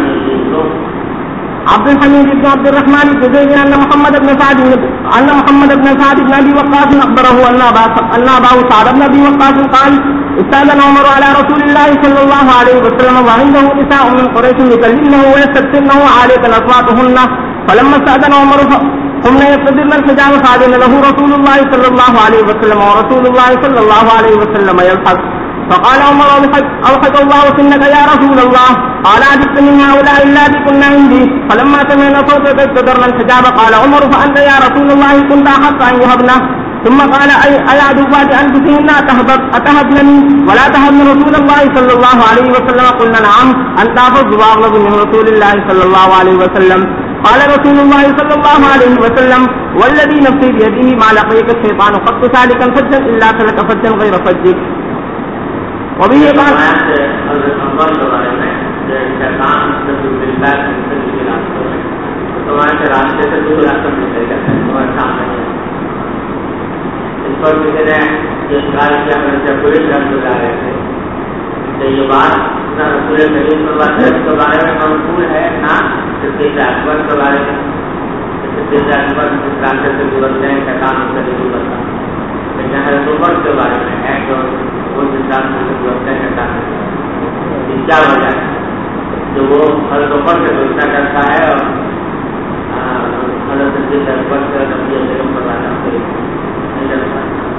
بن زيد ان محمد بن سعد بن ابي وقاص اخبره ان اباه سعد بن ابي وقاص قال استاذن عمر على رسول الله صلى الله عليه وسلم وعنده نساء من قريش يكلمنه ويستفتنه عالية اصواتهن فلما استاذن عمر هم يقتدرن الحجاب فأذن له رسول الله صلى الله عليه وسلم ورسول الله صلى الله عليه وسلم يلحق فقال عمر أوحد الله سنك يا رسول الله قال عجبت من هؤلاء اللاتي كنا عندي فلما سمعنا صوتك اقتدرنا الحجاب قال عمر فأنت يا رسول الله كنت أحق أن يهبنا ثم قال أي عدوات أنفسهن أتهبنني ولا تهبن رسول الله صلى الله عليه وسلم قلنا نعم أنت أفضل وأغلظ من رسول الله صلى الله عليه وسلم. قال رسول الله صلى الله عليه وسلم والذي نفسي بيده ما لقيك الشيطان قد سالكا فجا الا سلك فجا غير فجك. وبه قال تمہارے راستے سے دور راستہ نکل جاتا ہے تمہارے سامنے اس پر کسی نے جس کار کیا جب پولیس رنگ گزار رہے تھے تو یہ بات نہ رسول کریم صلی اللہ علیہ وسلم کے بارے میں منقول ہے نہ صدیق اکبر کے بارے میں. صدیق اکبر اس راستے سے گزرتے ہیں شیطان ان سے نہیں گزرتا لیکن حضرت عمر کے بارے میں ہے جو وہ جس راستے سے گزرتے ہیں شیطان اس کیا وجہ ہے جو وہ حضرت عمر سے گزرتا کرتا ہے اور حضرت صدیق اکبر سے نبی کریم پر نہیں کرتا.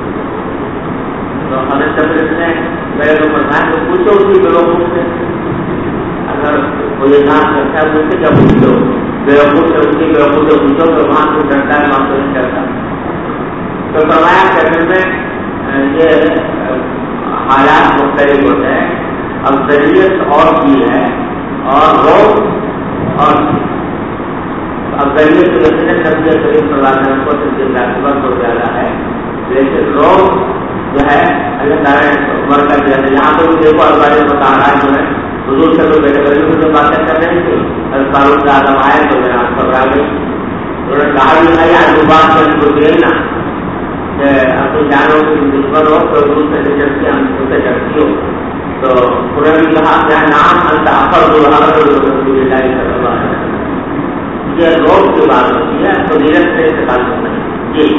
تو حضرت صدیق نے میرے کو فرمایا تو پوچھو اسی لوگوں سے اگر کوئی نام کرتا ہے مجھ سے کیا پوچھ لو بیوقوف سے اس کی بیوقوف سے پوچھو کہ وہاں سے ڈرتا ہے وہاں سے نہیں ڈرتا. تو فرمایا کہ میں یہ حالات مختلف ہوتے ہیں. افضلیت اور کی ہے اور روح اور افضلیت تو یقیناً نبی کریم صلی اللہ علیہ وسلم کو صدیق اکبر کو زیادہ ہے, لیکن روح جو ہے اللہ تعالیٰ نے عمر کا دیا ہے. یہاں تو دیکھو البارے بتا رہا ہے جو ہے حضور سے تو بیٹے بڑے سے باتیں کر رہی تھی. فاروق اعظم آئے تو میرا گھبرا گئی. انہوں نے کہا بھی نہیں آج بات کرنے کو دینا کہ اب تو جانو کہ دشمن ہو تو حضور سے چڑھتی ہم سے چڑھتی ہو. تو انہوں نے کہا کیا نام الفر رسول اللہ صلی اللہ علیہ وسلم. یہ روز کی بات ہوتی ہے تو نیرت سے تعلق نہیں. جی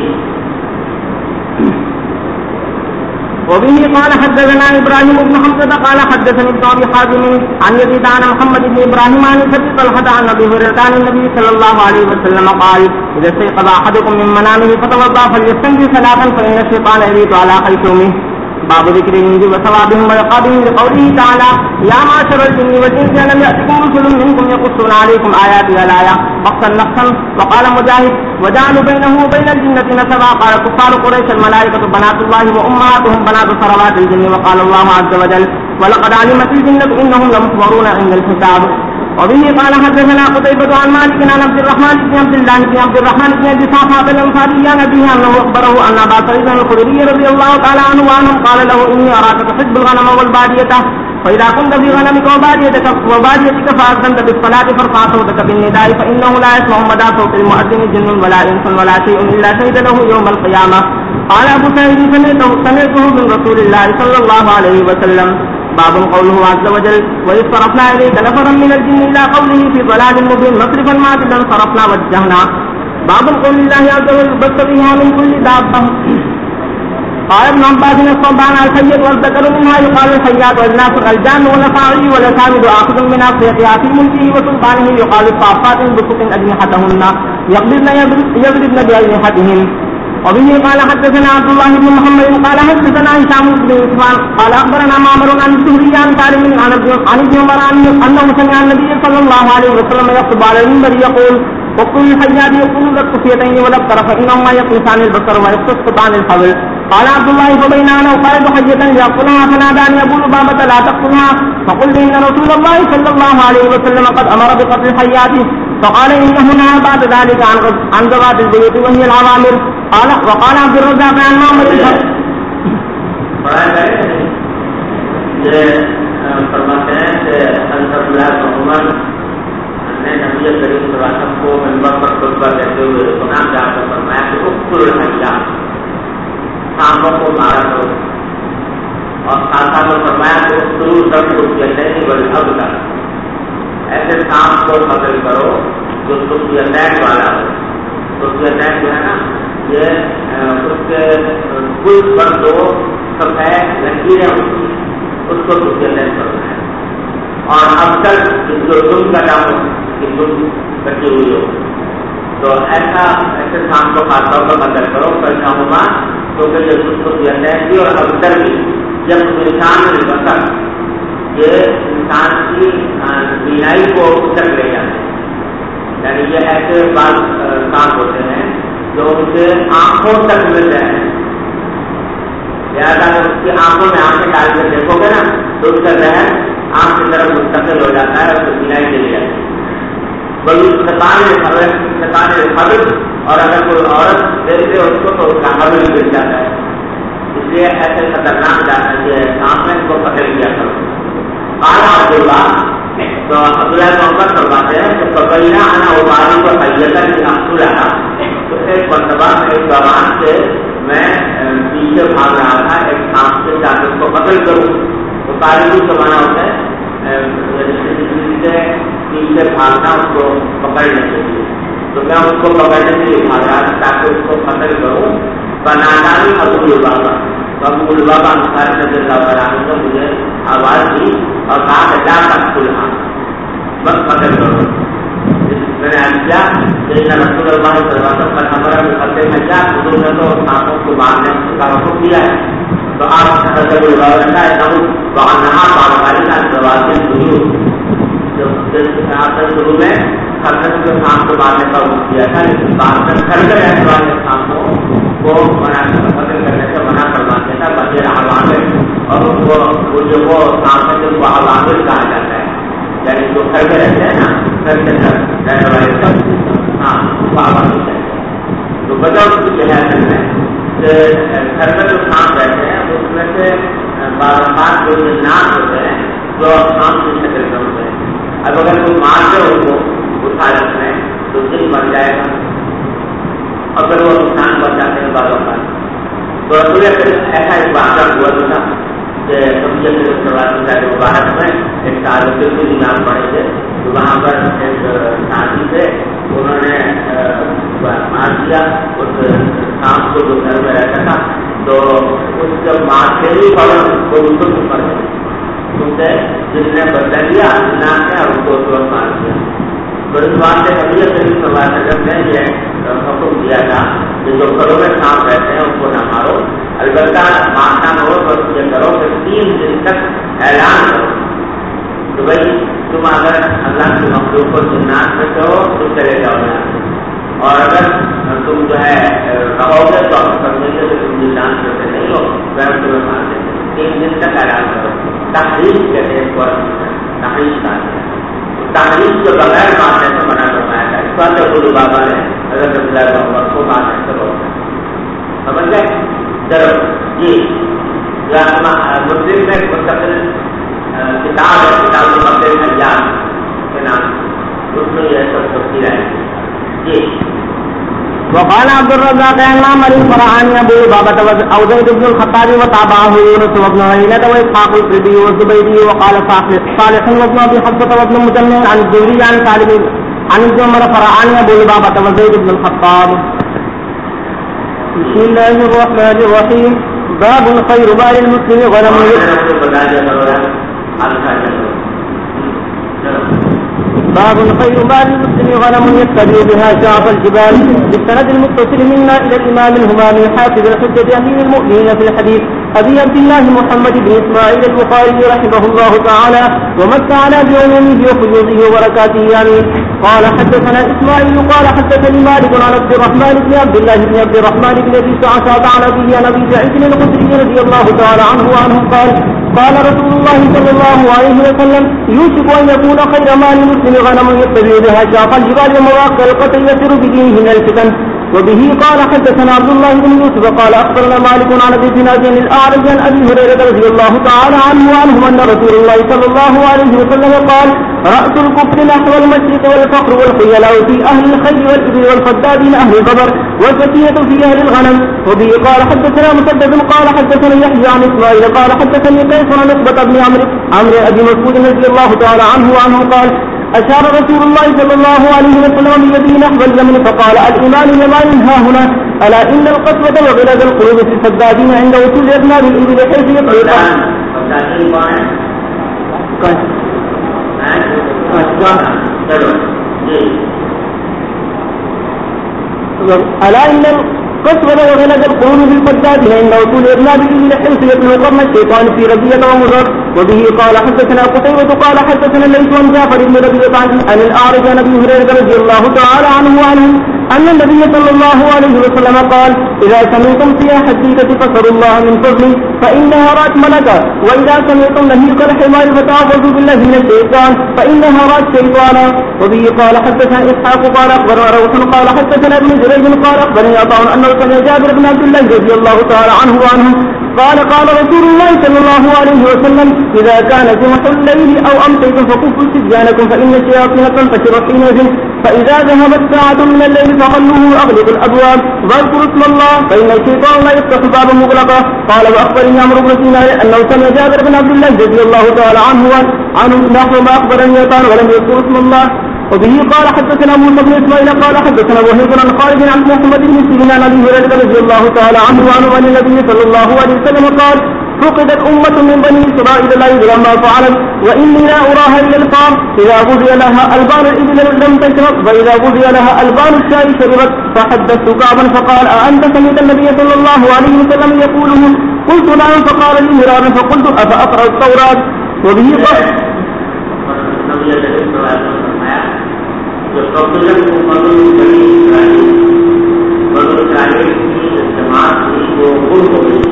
وبه قال حدثنا ابراهيم بن حمزه قال حدثني ابن ابي حازم عن يزيد عن محمد بن ابراهيم عن ابي طلحه عن ابي هريره عن النبي صلى الله عليه وسلم قال اذا استيقظ احدكم من منامه فتوضا فليستنجي ثلاثا فان الشيطان يبيت على خيشومه. باب ذكر الجن وثوابهم وعقابهم لقوله تعالى يا معشر الجن والانس الم ياتكم رسل منكم يقصون عليكم اياتي الايه وقتا نقصا. وقال مجاهد وجعلوا بينه وبين الجنه نسبا. قال كفار قريش الملائكه بنات الله وامهاتهم بنات ثروات الجن. وقال الله عز وجل ولقد علمت الجنه انهم لمحضرون عند الحساب. وبه قال حدثنا قتيبة عن مالك عن عبد الرحمن بن عبد الله بن عبد الرحمن بن ابي صعصعة الانصاري عن ابيه انه اخبره ان ابا سعيد الخدري رضي الله تعالى عنه وعنهم قال له اني اراك تحب الغنم والبادية فاذا كنت في غنمك وباديتك فاذنت بالصلاة فارفع صوتك بالنداء فانه لا يسمع مدى صوت المؤذن جن ولا انس ولا شيء الا شهد له يوم القيامة. قال ابو سعيد سمعته من رسول الله صلى الله عليه وسلم. باب قوله عز وجل وإذ صرفنا إليك نفرا من الجن إلى قوله في ضلال مبين مصرفا ماجدا صرفنا وجهنا. باب قول الله عز وجل بث بها من كل دابة. قال ابن عباس الصبان الحية والذكر منها يقال الحيات والناس الجان والنفاعي والأسامد آخذ من أصيحها في ملكه وسلطانه يقال الصافات بسط أجنحتهن يضربن بأجنحتهن. وبه قال حدثنا عبد الله بن محمد قال حدثنا هشام بن عثمان قال اخبرنا معمر عن الزهري عن سالم عن ابن عمر انه سمع النبي صلى الله عليه وسلم يخطب على المنبر يقول وكل الحيات يقول الكفيتين والابتر فانهما يقصان البصر ويقصان الحبل. قال عبد الله فبين انا وقالت حية يقتلها فناداني ابو لبابة لا تقتلها فقلت ان رسول الله صلى الله عليه وسلم قد امر بقتل الحيات فقال انه نهى بعد ذلك عن ذوات البيوت وهي العوامر. قال وقال عبد الرزاق عن معمر فرماتے ہیں کہ حضرت عبداللہ بن عمر نے نبی کریم صلی اللہ علیہ وسلم کو منبر پر خطبہ دیتے ہوئے سنا جا کر فرمایا کہ اقتل الحیات سانپوں کو مارا کرو اور ساتھ ساتھ فرمایا کہ اقتلوا السبع والابتر ایسے سانپ کو قتل کرو جو سبعتین والا ہو. سبعتین جو ہے نا یہ اس کے کل پر دو سفید لکیریں ہوتی ہیں اس کو سبعتین کرنا ہے. اور اب تک جو دم کا ڈاؤن کی دم کٹی ہوئی ہو تو ایسے سانپ کو خاص طور پر قتل کرو کرنا ہوگا کیونکہ یہ سبعتین بھی اور اب تک بھی جب انسان میں بسر یہ انسان کی بینائی کو تک لے جاتے ہیں. یعنی یہ ایسے بعض کام ہوتے ہیں جو ان کے آنکھوں تک مل رہے ہیں. لہٰذا اگر اس کی آنکھوں میں آنکھیں ڈال کر دیکھو گے نا تو اس کا ذہن آنکھ کی طرف مستقل ہو جاتا ہے اور بینائی کے لیے بلکہ شیطان حبل اور اگر کوئی عورت دیکھتے اس کو تو اس کا حبل گر جاتا ہے. اس لیے ایسے خطرناک جاتا ہے کہ کام میں اس کو پکڑ لیا کرو. عبداللہ تو عبداللہ محمد فرماتے ہیں کہ پکڑنا آنا اباری کو حیثیت کی نقصول آنا تو ایک مرتبہ ایک دوران سے میں پیچھے بھاگ رہا تھا ایک سانپ سے جا کے اس کو پکڑ کروں تو کاریگی سے مانا ہوتا ہے پیچھے بھاگنا اس کو پکڑنے کے لیے. تو میں اس کو پکڑنے کے لیے بھاگ رہا تھا تاکہ اس کو قتل کروں. بنانا بھی ابو البابا تو ابو البابا انصاری رضی اللہ عنہ نے مجھے آواز دی اور کہا کہ لا تقتلها بس قتل کرو. میں نے عرض کیا کہ رسول اللہ صلی اللہ علیہ وسلم ہمارا قتل ہے کیا حضور نے تو سانپوں کو مارنے کا حکم دیا ہے. تو آپ حضرت البابا ہے وہاں نہا باغاری کا جواب ضرور جو شروع میں خلقت کے کام کو مارنے کا حکم دیا تھا، لیکن بعد میں خلق رہنے والے کام کو قتل کرنے سے منع کروا دیا تھا بغیر عوامل، اور ان کو وہ کام ہے جن کو عوامل کہا جاتا ہے، یعنی جو خلق رہتے ہیں نا گھر کے اندر رہنے والے سب ہاں ان کو عوامل کہتے ہیں۔ تو وجہ اس کی یہ ہے کہ گھر میں جو کام رہتے ہیں اس میں سے بعض جو جنات ہوتے ہیں جو کام کی شکل میں ہوتے ہیں، اب اگر کوئی مار دے ان کو اٹھا رکھنا ہے تو دل بن جائے گا، اگر وہ نقصان بن جاتے ہیں بعض اوقات۔ تو ایسا ایک واقعہ ہوا تھا کہ مبارک میں ایک تعلق کی نماز پڑھے تھے، تو وہاں پر ایک ساتھی تھے، انہوں نے مار دیا اس کام کو جو گھر میں رہتا تھا، تو اس کے مار سے ہی پڑھ کو پڑ گئی کیونکہ جس نے بدلا دیا نام نے اور اس کو ترنت مار دیا۔ تو اس بات سے حضرت صلی اللہ علیہ وسلم نے یہ حکم دیا تھا کہ جو گھروں میں کام رہتے ہیں ان کو نہ مارو، البتہ مارنا نہ ہو تو یہ کرو کہ 3 دن تک اعلان کرو تو بھائی تم اگر اللہ کی مخلوق کو جنات میں کہو تو چلے جاؤ یہاں، اور اگر تم جو ہے رہو گے تو آپ سمجھیں گے کہ تم جنات میں سے نہیں ہو پھر تمہیں مار دیں گے۔ 3 دن تک اعلان کرو، تحریش کہتے ہیں اس پر، تحریش کا تحریش کے بغیر مارنے سے منع کروایا تھا۔ اس بات سے گرو بابا نے حضرت عبداللہ محمد کو مارنے سے روکا، سمجھ گئے؟ چلو جی، مسلم میں مستقل کتاب ہے، کتاب المقدس حجاج کے نام، اس میں یہ سب تفصیل ہے جی۔ وقال عبد الرزاق عن معمر الفرعاني ابو لبابة او زيد بن الخطاب وتابعه يونس وابن عيينة واسحاق الكردي والزبيدي وقال صالح وابن ابي حفصة وابن مجمع عن الزهري عن سالم عن ابن عمر فرعاني ابو لبابة وزيد بن الخطاب۔ بسم الله الرحمن الرحيم۔ باب خير مال المسلم غنم باب خير مال المسلم غنم يتبع بها شعب الجبال، بالسند المتصل منا الى الامام الهمامي حافظ الحجة امير المؤمنين في الحديث ابي عبد الله محمد بن اسماعيل البخاري رحمه الله تعالى ومتعنا بعلومه وفيوضه وبركاته امين۔ قال حدثنا اسماعيل قال حدثني مالك عن عبد الرحمن بن عبد الله بن عبد الرحمن بن ابي سعسعة عن ابي عن ابي سعيد الخدري رضي الله تعالى عنه قال قال رسول الله صلى الله عليه وسلم يوشك ان يكون خير مال المسلم غنم يتبع بها شاق الجبال ومواقع القتل يسر بدينه من الفتن۔ وبه قال حدثنا عبد الله بن يوسف قال اخبرنا مالك عن ابي زناد الاعرج عن ابي هريرة رضي الله تعالى عنه ان رسول الله صلى الله عليه وسلم قال رأس الكفر نحو المشرق والفقر والخيلاء في اهل الخيل والابل والفدادين اهل الببر والزكية في اهل الغنم۔ وبه قال حدثنا مسدد قال حدثنا يحيى عن اسماعيل قال حدثني قيس عن عقبة بن عمرو ابي مسعود رضي الله تعالى عنه قال أشار رسول الله صلى الله عليه وسلم بيده نحو اليمن فقال الإيمان يمان ها هنا ألا إن القسوة وغلظ القلوب في الفدادين عند وصول أبناء الإبل حيث يطلق ألا إن القسوة وغلظ القلوب في الفدادين عند وصول أبناء الإبل حيث يطلق الشيطان في ربية ومضر۔ وبه قال حدثنا قتيبة قال حدثنا الليث عن جعفر بن ربيعة عن الأعرج عن أبي هريرة رضي الله تعالى عنه أن النبي صلى الله عليه وسلم قال إذا سمعتم سياح الديكة فاسألوا الله من فضله فإنها رأت ملكا، وإذا سمعتم نهيق الحمار فتعوذوا بالله من الشيطان فإنها رأت شيطانا۔ وبه قال حدثنا إسحاق قال أخبرنا روح قال حدثنا ابن جريج قال أخبرني عطاء أنه سمع جابر بن عبد الله رضي الله تعالى عنه قال قال رسول الله صلى الله عليه وسلم إذا كان جمح الليل أو أمسيتم فكفوا سجانكم فإن الشياطين تنتشر حينئذ، فإذا ذهبت ساعة من الليل فخلوه وأغلقوا الأبواب واذكروا اسم الله فإن الشيطان لا يفتح بابا مغلقا۔ قال وأخبرني عمرو بن سينار أنه سمع جابر بن عبد الله رضي الله تعالى عنه نحو ما أخبرني عطاء ولم يذكر اسم الله۔ وبه قال حدثنا موسى بن اسماعيل قال حدثنا وهيب عن خالد عن محمد بن سيرين عن ابي هريره رضي الله تعالى عنه عن النبي صلى الله عليه وسلم قال فقدت امه من بني اسرائيل لا يدرى ما فعلت واني لا اراها الى الفام اذا غذي لها البان الابل لم تشرب واذا غذي لها البان الشاي شربت۔ فحدثت كعبا فقال أأنت سمعت النبي صلى الله عليه وسلم يقوله؟ قلت نعم فقال لي مرارا فقلت أفأقرأ التوراة؟ وبه قال جو فضل بنی اسرائیل کی جماعت تھی وہ گم ہو گئی،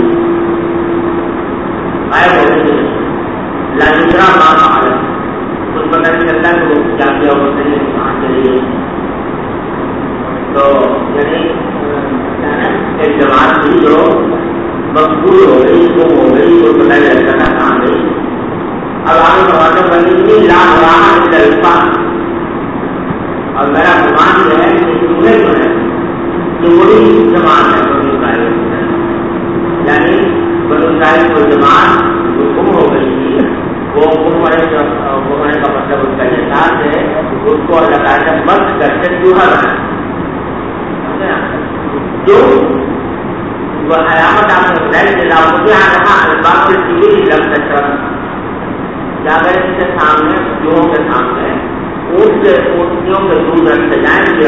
غائب ہو گئی، لاجرا ماں حالت کچھ پتہ نہیں چلتا کہ وہ کیا کیا ہوتے ہیں کہاں چلی گئی. تو یعنی ایک جماعت تھی جو مقبول ہو گئی، گم ہو گئی، وہ پتہ نہیں چلتا تھا کہاں گئی. اب آگے سوال بنی تھی لا اور میرا گمان جو ہے کہ تمہیں جو ہے یہ وہی جماعت ہے بنی اسرائیل، یعنی بنی اسرائیل کو جماعت جو گم ہو گئی تھی وہ گم ہونے کا مطلب اس کا یہ تھا کہ اس کو اللہ تعالیٰ نے مست کر کے چوہا بنایا. جو وہ علامت آپ نے بتائی کہ الباب لگ سکتا کیا اگر اس کے سامنے چوہوں کے سامنے اونٹیوں کے دودھ رکھتے جائیں گے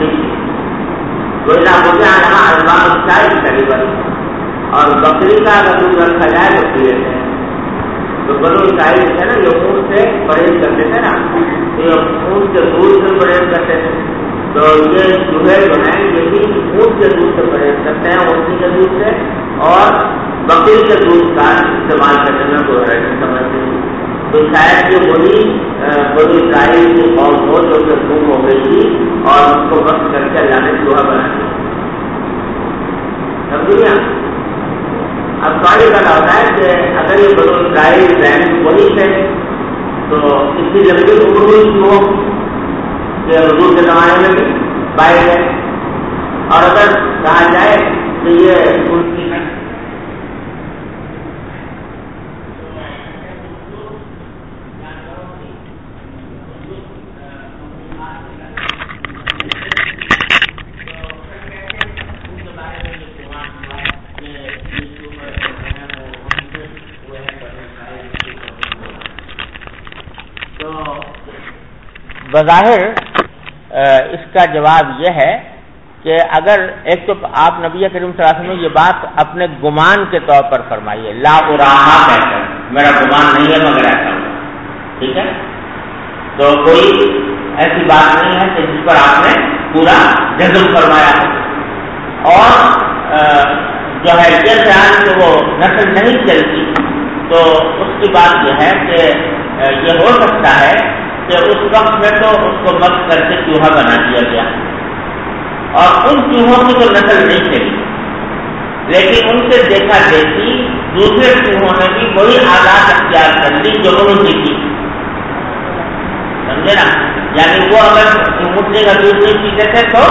اور بکری کا اگر دودھ رکھا جائے تو پی لیتے ہیں. تو بنو اسرائیل ہے نا جو اونٹ سے پرہیز کرتے تھے نا، اونٹ کے دودھ سے پرہیز کرتے تھے. تو یہ چوہے جو ہیں یہ بھی اونٹ کے دودھ سے پرہیز کرتے ہیں، اونٹی کے دودھ سے اور بکری کے دودھ کا استعمال کرنے میں کوئی حرج نہیں سمجھتے. تو شاید یہ وہی بنی اسرائیل کی قوم ہو جو کہ گم ہو گئی تھی اور اس کو وقت کر کے اللہ نے چوہا بنا دیا. سمجھیے اب سوال یہ کرنا ہوتا ہے کہ اگر یہ بنی اسرائیل رہن وہی تھے تو اتنی لمبی عمر ہوئی چوہوں کہ حضور کے زمانے میں بھی باہر ہے، اور اگر کہا جائے کہ یہ ان کی بظاہر اس کا جواب یہ ہے کہ اگر ایک تو آپ نبی کریم صلی اللہ علیہ وسلم یہ بات اپنے گمان کے طور پر فرمائیے، لا اراہا کہہ کر، میرا گمان نہیں ہے مگر ایسا ہو، ٹھیک ہے؟ تو کوئی ایسی بات نہیں ہے کہ جس پر آپ نے پورا جزم فرمایا. اور جو ہے یہ خیال کہ وہ نسل نہیں چلتی تو اس کی بات یہ ہے کہ یہ ہو سکتا ہے کہ اس وقت میں تو اس کو مت کر کے چوہا بنا دیا گیا اور ان چوہوں کی تو نسل نہیں چلی، لیکن ان سے دیکھا دیکھی دوسرے چوہوں نے بھی وہی عادات اختیار کر لی جو انہوں نے کی. سمجھے نا؟ یعنی وہ اگر مٹنے کا دودھ نہیں پیتے تھے تو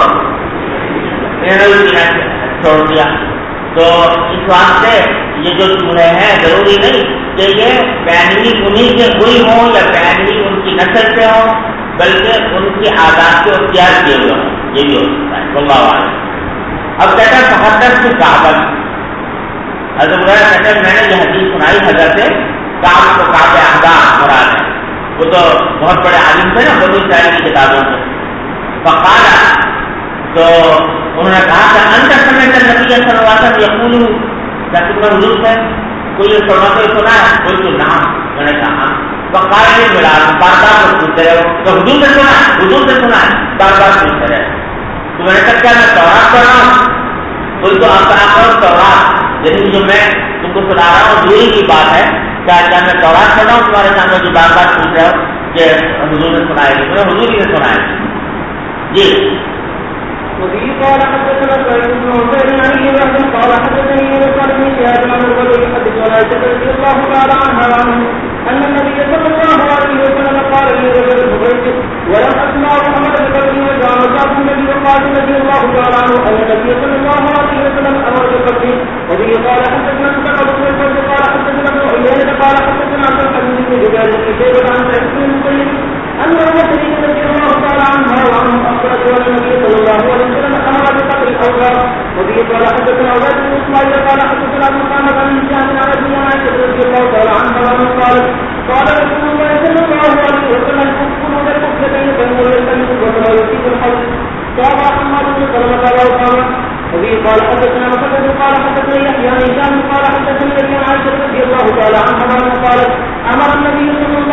پینا چھوڑ دیا. تو اس واسطے یہ جو چوہے ہیں ضروری نہیں کہ یہ پہنوی انہیں سے ہوئی ہوں یا پہنوی ان کی نسل سے ہوں، بلکہ ان کی عادات کو اختیار کیے ہوئے ہوں، یہ بھی ہو سکتا ہے. واللہ اعلم. اب کہتا ہے 77 سے کعبہ حضرت کہتے ہیں میں نے یہ حدیث سنائی حضرت کعب کو کعب احباب مراد ہے، وہ تو بہت بڑے عالم تھے نا بنی اسرائیل کی کتابوں سے. فقالا تو انہوں نے کہا کہ انت سمعت النبی صلی اللہ علیہ وسلم یقول، کیا تم نے حضور سے کوئی فرماتے سنا ہے؟ کوئی تو نہ. میں نے کہا فقال نے ملا بار بار پوچھتے رہے تو حضور سے سنا ہے، حضور سے سنا ہے، بار بار پوچھتے رہے. تو میں نے کہا کیا میں تورات پڑھ رہا ہوں؟ کوئی تو آپ کرو تورات، لیکن جو میں تم کو سنا رہا ہوں دوری کی بات ہے. کیا میں تورات پڑھ رہا ہوں تمہارے سامنے جو بار بار پوچھ رہے ہو کہ حضور نے سنایا؟ میں حضور ہی نے سنایا. جی وفي قال حدثنا سعيد بن عبيد عن ابي قال حدثني وقال بن شهاب عن ابي حدث عائشة رضي الله تعالى عنها ان النبي صلى الله عليه وسلم قال لي رجل ببيته ولم اسمع محمد بن وجاء وجاء النبي وقال رضي الله تعالى عنه ان النبي صلى الله عليه وسلم امر بقتله. وفي قال حدثنا سعد بن عبيد قال حدثنا ابن عيينة قال حدثنا عبد الحميد بن جبير بن شيبة عن سعيد بن المسيب ان رجل رضي الله تعالى عنها وعنه اخبرت ان النبي صلى الله عليه وسلم امر بقتل الاوغار. وفي قال حدثنا عبيد بن اسماعيل قال حدثنا ابن محمد عن هشام عن ابي عائشة رضي الله تعالى عنها وعنه قال رسول الله صلى الله عليه وسلم تدخلون الكفتين فانه يلتمس ولا يصيب الحج. قال محمد بن سلمة قال وقال. وفي قال حدثنا مسدد قال حدثنا يحيى عن هشام قال حدثني ابي عائشة رضي الله تعالى عنها وعنه قالت امر النبي صلى الله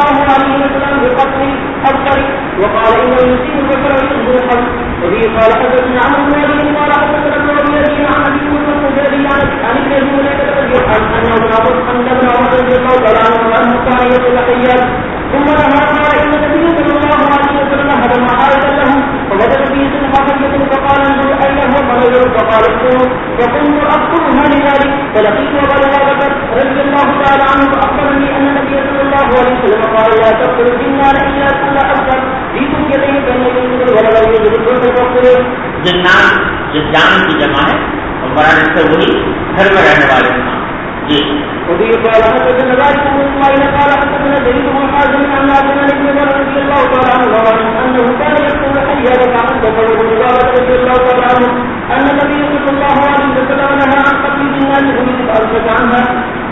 الله عليه وسلم بقتل الأبصر وقال إنه يصيب البصر ويصيب القلب. وبه قال حدثنا عمرو بن علي قال حدثنا ابن أبي يزيد عن أبي موسى الخزاعي عن ابن أبي مليكة رضي الله عنه أن ابن عمر رضي الله تعالى عنه كان يصل حيات ثم نهى قال إن النبي صلى الله عليه وسلم هدم عائدا له فوجد فيه سلحفية فقال انظر أين هو فنظر فقال اسكنوا فقلت أذكرها لذلك فلقيت وقال أبا بكر رضي الله تعالى عنه فأخبرني أن النبي صلى الله عليه وسلم قال لا تقتل الجنان إلا كل أبصر في كفيته بين يده ولو يجد الكفر فاقتله. جنان جس جان کی جمع ہے اور مراد سے وہی گھر میں رہنے والے انسان. جی وبه قال حدثنا ذلك بن اسماعيل قال حدثنا زيد بن حازم عن نافع عن ابن عمر رضي الله تعالى عنه انه كان يقول حيا وكان ذكره بن عمر رضي الله تعالى عنه ان النبي صلى الله عليه وسلم نهى عن قتل الجنان ومن فأمسك عنها.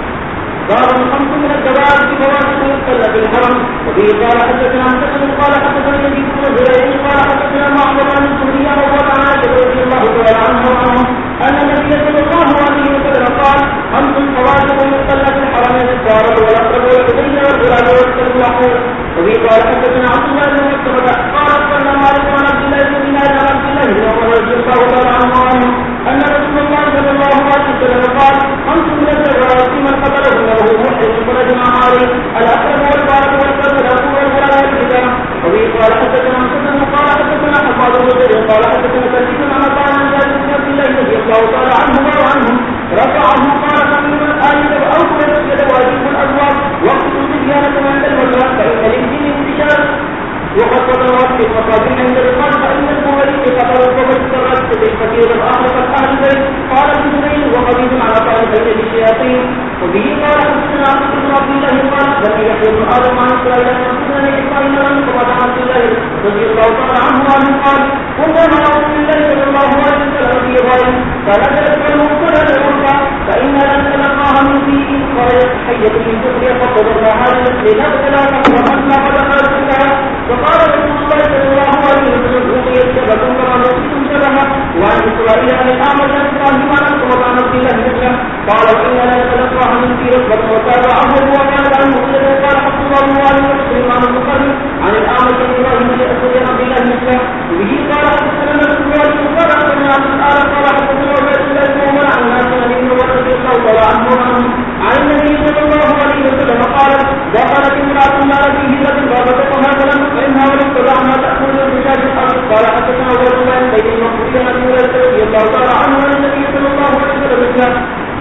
باب الخمس من الدواب بفواكه يقتل في الحرم. وبه قال حدثنا مسلم قال حدثنا يزيد بن زريع قال حدثنا معبد عن الزهري وقال عن رضي الله تعالى عنه ان النبي صلى الله عليه وسلم قال خمس فواكه يقتل في الحرم الزهر والاقرب والحديد والغلام والكلب الاحمر. وبه قال حدثنا عبد الله بن مسلم قال اخبرنا مالك عن عبد الله بن دينار عن عبد الله بن عمر رضي الله تعالى عنه ان رسول الله صلى الله عليه وسلم قال خمس من الزوات من قتلهن وهو محرم فرجم عليه الاقرب والبارد والكلب الاحمر والغلام والحديد. وبه قال حدثنا مسلم قال حدثنا حفاظ بن زيد قال حدثنا كثير عن عطاء عن جابر بن عبد الله رضي الله تعالى عنهما وعنهم رفعه قال تقريبا آية أوفر يد واجب الأزواج وقت الصبيانة عند الوفاة فإن للدين انتشار وقد تطورت في المصابيح عند الرقاد فإن المولد قتل وقد استغرقت بالكثير الآخر أهل البيت قال ابن زبير وقبيل على طائر بين الشياطين. وبه قال حدثنا عبد بن عبد الله قال بني يحيى بن آدم عن إسرائيل حدثنا إسرائيل لم تقطع عبد الله رضي الله تعالى عنه قال كنا مع رسول الله صلى الله عليه وسلم في غاية فنزلت المرسلة للرفع فإنا لن نلقاها من فيه قالت حية من جهرية فقدرناها لنبتلى فقرأتنا فدخلت بها فقال رسول الله صلى الله عليه وسلم رؤية شبكة كما نسيتم شبها وعن إسرائيل عن الأعمش عن إبراهيم عن عقبة عن عبد الله مثله قال وإنا لن نلقاها من فيه ركبة وتابعه وكان عن مسلم قال حفظ الله عليه وسلم عن المقرر عن الأعمش عن إبراهيم لأسود عن عبد الله مثله. وبه قال حدثنا رسول الله قال حدثنا عبد الآن قال حدثنا عبيد الله بن عمر عن نافع عن ابن عمر رضي الله تعالى عنه عن النبي صلى الله عليه وسلم قال دخلت امرأة النار في هجرة ففتقها فإنها ولم تدعها تأكل الرجال الأرض. قال حدثنا عبيد الله بن المقبول عن ابن عمر رضي الله تعالى عنه عن النبي صلى الله عليه وسلم مثله.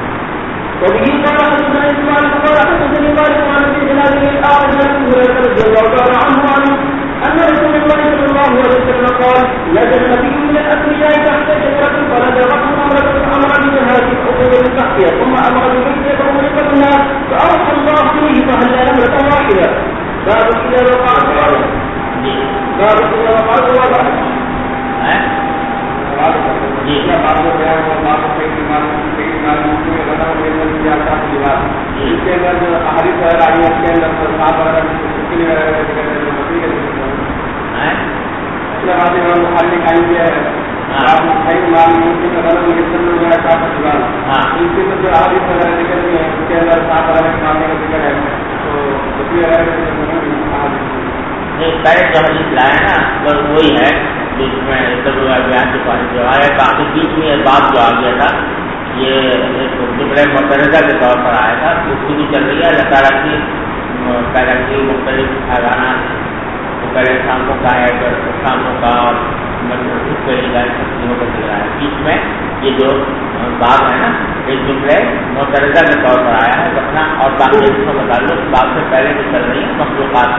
وبه قال حدثنا إسماعيل قال حدثني مالك عن ابن جلال الأعرج عن ابن عمر رضي الله تعالى عنه أن رسول الله صلى الله عليه وسلم قال نزل نبي من الأنبياء تحت شجرة فنزغته أمر بجهاز الحقوق من تحتها ثم أمر بمثل فأمرك الناس فأوحى الله إليه فهلا نمرة واحدة. باب إذا وقع الغرب باب إذا وقع الغرب اس کے اندر جو احادیث ہے اس کے اندر بخاری نے قائم کیا ہے ان کے جو احادیث وغیرہ ذکر ہوئی ہیں اس کے اندر صاف وغیرہ کے معاملے کا ذکر ہے تو پہلے جو حدیث لایا نا بس وہی ہے جس میں بیان کے پاس جو آیا کافی بیچ میں یہ بات جو آ گیا تھا یہ جملہ مترجہ کے طور پر آیا تھا اس کی بھی چل رہی ہے اللہ تعالیٰ کی مختلف حیوانات مختلف شاموں کا ہے شاموں کا اور کا چل رہا ہے بیچ میں یہ جو باب ہے نا ایک جملے مترجہ کے طور پر آیا ہے بتنا اور باقی اس کو بتا دو باب سے پہلے جو چل رہی ہے مخلوقات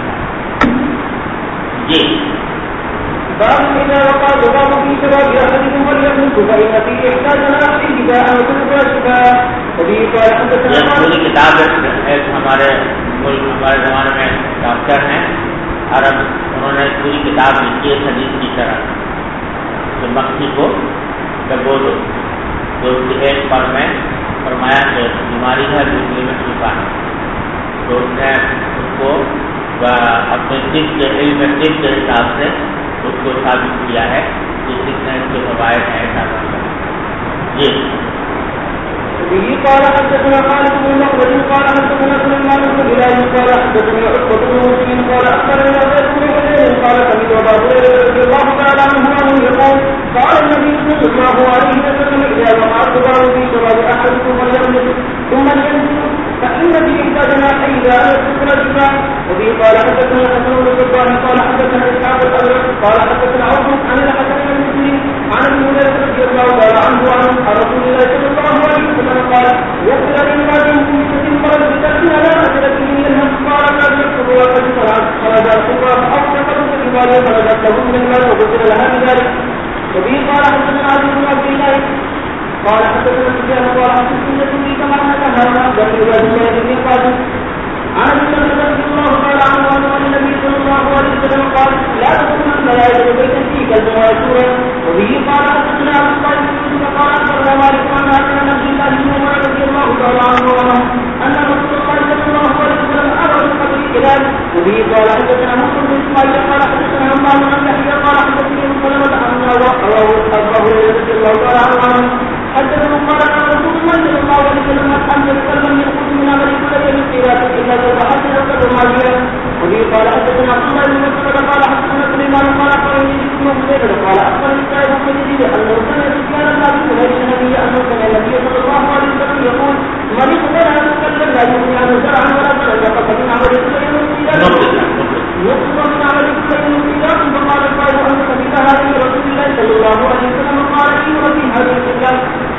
جی باب إذا وقع ذباب في شراب أحدكم فليمسك فإن فيه إحدى جناحيه جزاء وتلك شفاء. وبه قال حدثنا یہ پوری کتاب ایک ہمارے ملک ہمارے زمانے میں ڈاکٹر ہیں عرب انہوں نے پوری کتاب لکھی ہے حدیث کی طرح کہ مکھی کو ڈبو دو تو اس کی ایک پر میں فرمایا کہ بیماری ہے دوسری میں شفا ہے تو اس نے اس کو اپنے طب کے علم طب کے حساب سے اس کو ثابت کیا ہے کہ جس نے اس کے فوائد ہیں ایسا جی به قال حدثنا خالد بن مخلد قال حدثنا سليمان بن بلال قال حدثنا عقبة بن مسلم قال أخبرنا زيد بن حسين قال سمعت أبا هريرة رضي الله تعالى عنه يقول قال النبي صلى الله عليه وسلم إذا وقع الغبار في شراب أحدكم فليغمس ثم لينزل فإن في إحدى جناحيه لا يسكن الجبال. وبه قال حدثنا حسن بن صباح قال حدثنا إسحاق الأزرق قال حدثنا عوف عن الحسن بن مسلم عن ابن هريرة رضي الله تعالى عنه عن رسول الله صلى الله عليه وسلم قال يغفر للناس من مرض بكسر على أجرة من الهم قال قد يكتب وقد خرج الخبر فأوثق بالجبال خرجت له من المال وغفر لها بذلك. وبه قال حدثنا علي بن عبد الله قال حدثنا سفيان قال حدثنا سنة كما نهى ذكر الله بن قاسم عن ابن رضي الله تعالى عنه عن النبي صلى الله عليه وسلم قال لا تكون الملائكة بيتا فيه كلب وسورا. وبه قال حدثنا ابو طالب قال اخبرنا مالك عن عبد الله بن عمر رضي الله تعالى عنه ان رسول الله صلى الله عليه وسلم امر بقتل الكلاب. وبه قال حدثنا مسلم بن اسماعيل قال حدثنا عمار بن يحيى قال حدثني ابن سلمة ان رواه ابو هريرة رضي الله تعالى عنه حدثنا قال عن رسول الله صلى الله عليه وسلم ان يتكلم يخرج من عمل كل يوم القيامة الا تبعث يوكل ماليا. وبه قال حدثنا عبد الله بن مسعود قال حدثنا سليمان قال اخبرني ابن مسعود قال اخبرني سعيد بن يزيد انه كان سفيان النبي قريش النبي انه كان النبي صلى الله عليه وسلم يقول من اقتل ان يتكلم لا يغني عنه زرعا ولا صدقه فمن عمل كل يوم القيامة يقصد من عمل كل يوم القيامة. فقال القائل ان سبيل هذه رسول الله صلى الله عليه وسلم قال لي وفي هذه الكتاب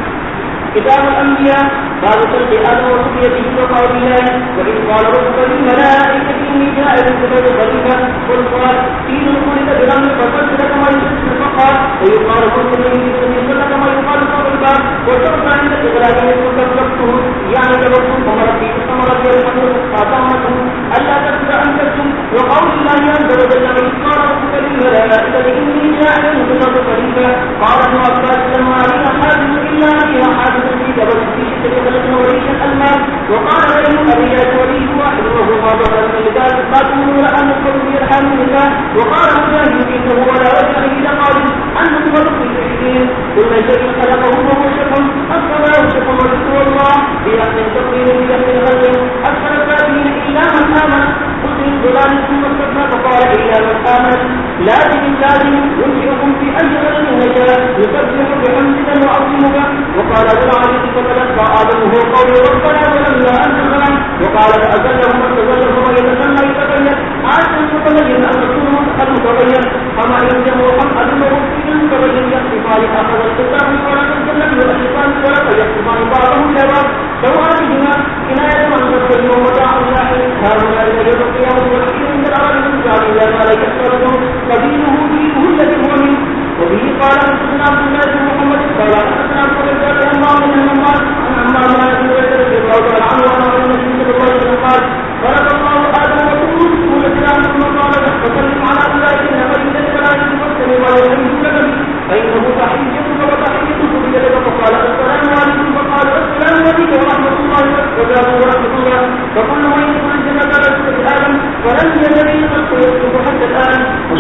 كتاب الأنبياء باب خلق آدم وذريته وقول الله وإذ قال ربك للملائكة إني جاعل في الأرض خليفة قل قال فيه خلق بالأمر فقلت لك ما يشرك فقال ويقال قلت لي يشرك كما يقال قول الباب وشرط عند إبراهيم فكذبته يعني لبركم فمرت يرحمه فأطعمته ألا تتبع أن تكتم. وقول الله عز وجل وإذ قال ربك للملائكة إني جاعل في الأرض خليفة قال ابن عباس لما علينا حادث إلا فيها حادث في جبل في شدة خلقنا وريشا الماء. وقال بين الأبيات وليه واحد وهو ما ظهر من لذات قاتلوا لأن نقل في أرحام النساء. وقال مجاهد إنه ولا وجه إلى قادم أن نقل في الشركين كل شيء خلقه وهو شق الصلاة شق وذكر الله بأحد تقرير بأحد الغير أكثر الكافرين إلا من آمن قلت ضلال ثم استثنى فقال إلا من آمن لازم ينشئكم في أي غير نشاء يسبح بحمدك وأعظمك. وقال بالعزيز فتلقى آدم هو قول ربنا ولما أنت خلق. وقال فأزله فاستزله ويتسمى يتبين عاشا متبين أن رسوله المتبين فما يلزم وقم أدمه في المتبين يحتفال أخذ الكتاب ورد الجنة والشيطان ولد يحتفال بعضهم لبعض سواتهما كناية من تبين ومتاع الله هؤلاء يوم القيامة والحين من الأرض من جعل الله لا يكسره سبيله دينه الذي هو منه. وبه قال حدثنا عبد الله بن محمد قال حدثنا عبد الرزاق عن عمار بن عمار عن عمار بن ابي هريره رضي الله تعالى عنه عن النبي صلى الله عليه وسلم قال خلق الله ادم وكل سوره ثم قال فسلم على اولئك النبي الملائكه فاستمعوا ويؤمنون به فانه تحيتك وتحيته بيدك. فقال السلام عليكم فقال السلام عليكم ورحمه الله وبركاته ورحمه الله. فكل من يدخل الجنه على سوره ادم ولم يزل يدخل حتى الان.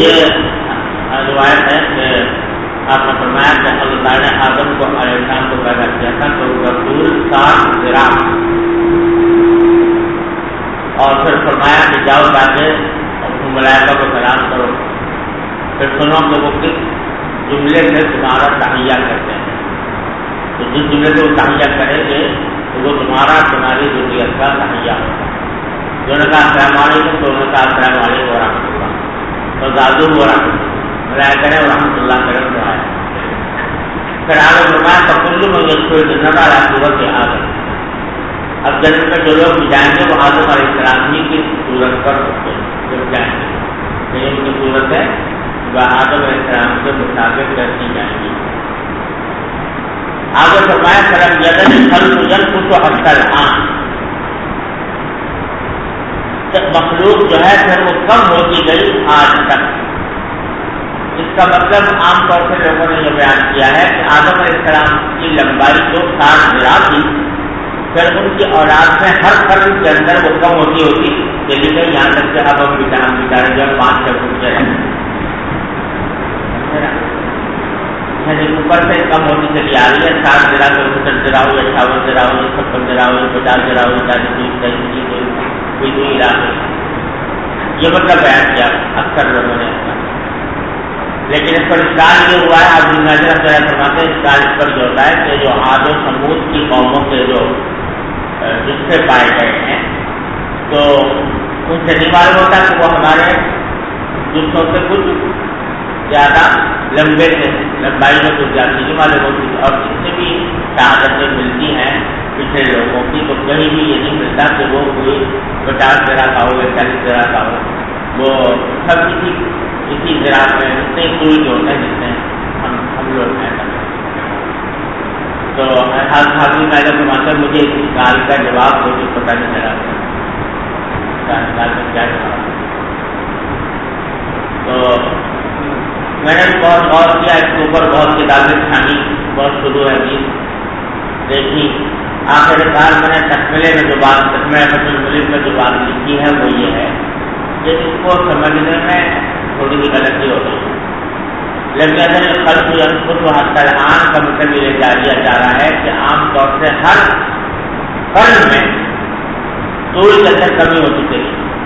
روایت ہے کہ آپ نے فرمایا کہ اللہ تعالیٰ نے آدم کو علیہ السلام کو پیدا کیا تھا تو رسول 60 ذراع اور پھر فرمایا کہ جاؤ جا کے ملائکہ کو سلام کرو پھر سنو کہ وہ کس جملے سے تمہارا تحیہ کرتے ہیں. تو جس جملے سے وہ تحیہ کریں گے تو وہ تمہاری ضروریت کا تحیہ ہوگا. جو نے کہا السلام علیکم تو انہوں نے کہا السلام علیکم ورحمۃ اللہ تو زادو ہو رہا کرے اور رحمۃ اللہ کرم تو آئے. پھر آگے فرمایا تو کلو میں جنت والا صورت کے آگے اب جنت میں جو لوگ جائیں گے وہ آدم علیہ السلام ہی کی صورت پر جائیں گے. یہ ان کی صورت ہے وہ آدم علیہ السلام کے مطابق کرتی جائیں گی. آگے فرمایا کرم یدن پھل پوجن کو تو اکثر مخلوق جو ہے پھر وہ کم ہوتی گئی آج تک. اس کا مطلب عام طور سے لوگوں نے یہ بیان کیا ہے کہ آدم علیہ السلام کی لمبائی جو 60 ذراع تھی پھر ان کی اولاد میں ہر فرد کے اندر وہ کم ہوتی چلی گئی یہاں تک کہ اب ہم بچارے جو 5-6 فٹ کے ہیں اوپر سے کم ہوتی چلی آ رہی ہے، 60 ذرا سے 59 ذرا ہوئی، 58 ذرا ہوئی، 56 ذرا ہوئی، 50 ذرا ہوئی، 40 کوئی علاقے، یہ مطلب بیان کیا اکثر لوگوں نے. لیکن اس پر اشکال یہ ہوا ہے، ابن نجر فرماتے ہیں اشکال اس پر یہ ہوتا ہے کہ جو عاد و ثمود کی قوموں کے جو جسے پائے گئے ہیں تو ان سے نہیں معلوم ہوتا کہ وہ ہمارے جسوں سے کچھ زیادہ لمبے تھے، لمبائی میں کچھ زیادہ نہیں معلوم ہوتی، اور جس سے بھی شہادتیں ملتی ہیں پچھلے لوگوں کی تو کہیں بھی یہ نہیں ملتا کہ وہ کوئی 50 ذرا کا ہو یا 40 ذرا کا ہو، وہ سب اسی ذرا میں اتنے کوئی جو ہوتے ہیں جتنے ہم لوگ ہیں. تو حاضر قاعدہ فرماتے مجھے اس سوال کا جواب ہو جو پتہ نہیں چلا کیا جواب. تو میں نے بہت غور کیا اس کے اوپر، بہت کتابیں چھانی، بہت شروع حدیث دیکھی. آخر کار میں نے تکملے میں جو بات، تکملہ الملک میں جو بات لکھی ہے وہ یہ ہے کہ اس کو سمجھنے میں تھوڑی سی غلطی ہو گئی. لیکن اگر خلق خود و حتی الآن کا مطلب یہ جا دیا جا رہا ہے کہ عام طور سے ہر قرن میں تھوڑی کے اندر کمی ہوتی چلی.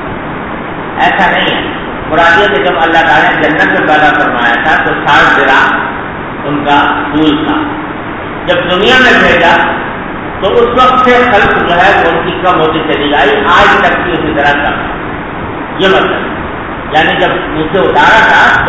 ایسا نہیں ہے. مرادیہ کہ جب اللہ تعالیٰ نے جنت میں پیدا فرمایا تھا تو 60 ذرا ان کا طول تھا. جب دنیا میں بھیجا تو اس وقت سے خلق جو ہے وہ ان کی کم ہوتی چلی آئی، آج تک کی اسی طرح کم. یہ مطلب یعنی جب اسے اتارا تھا تو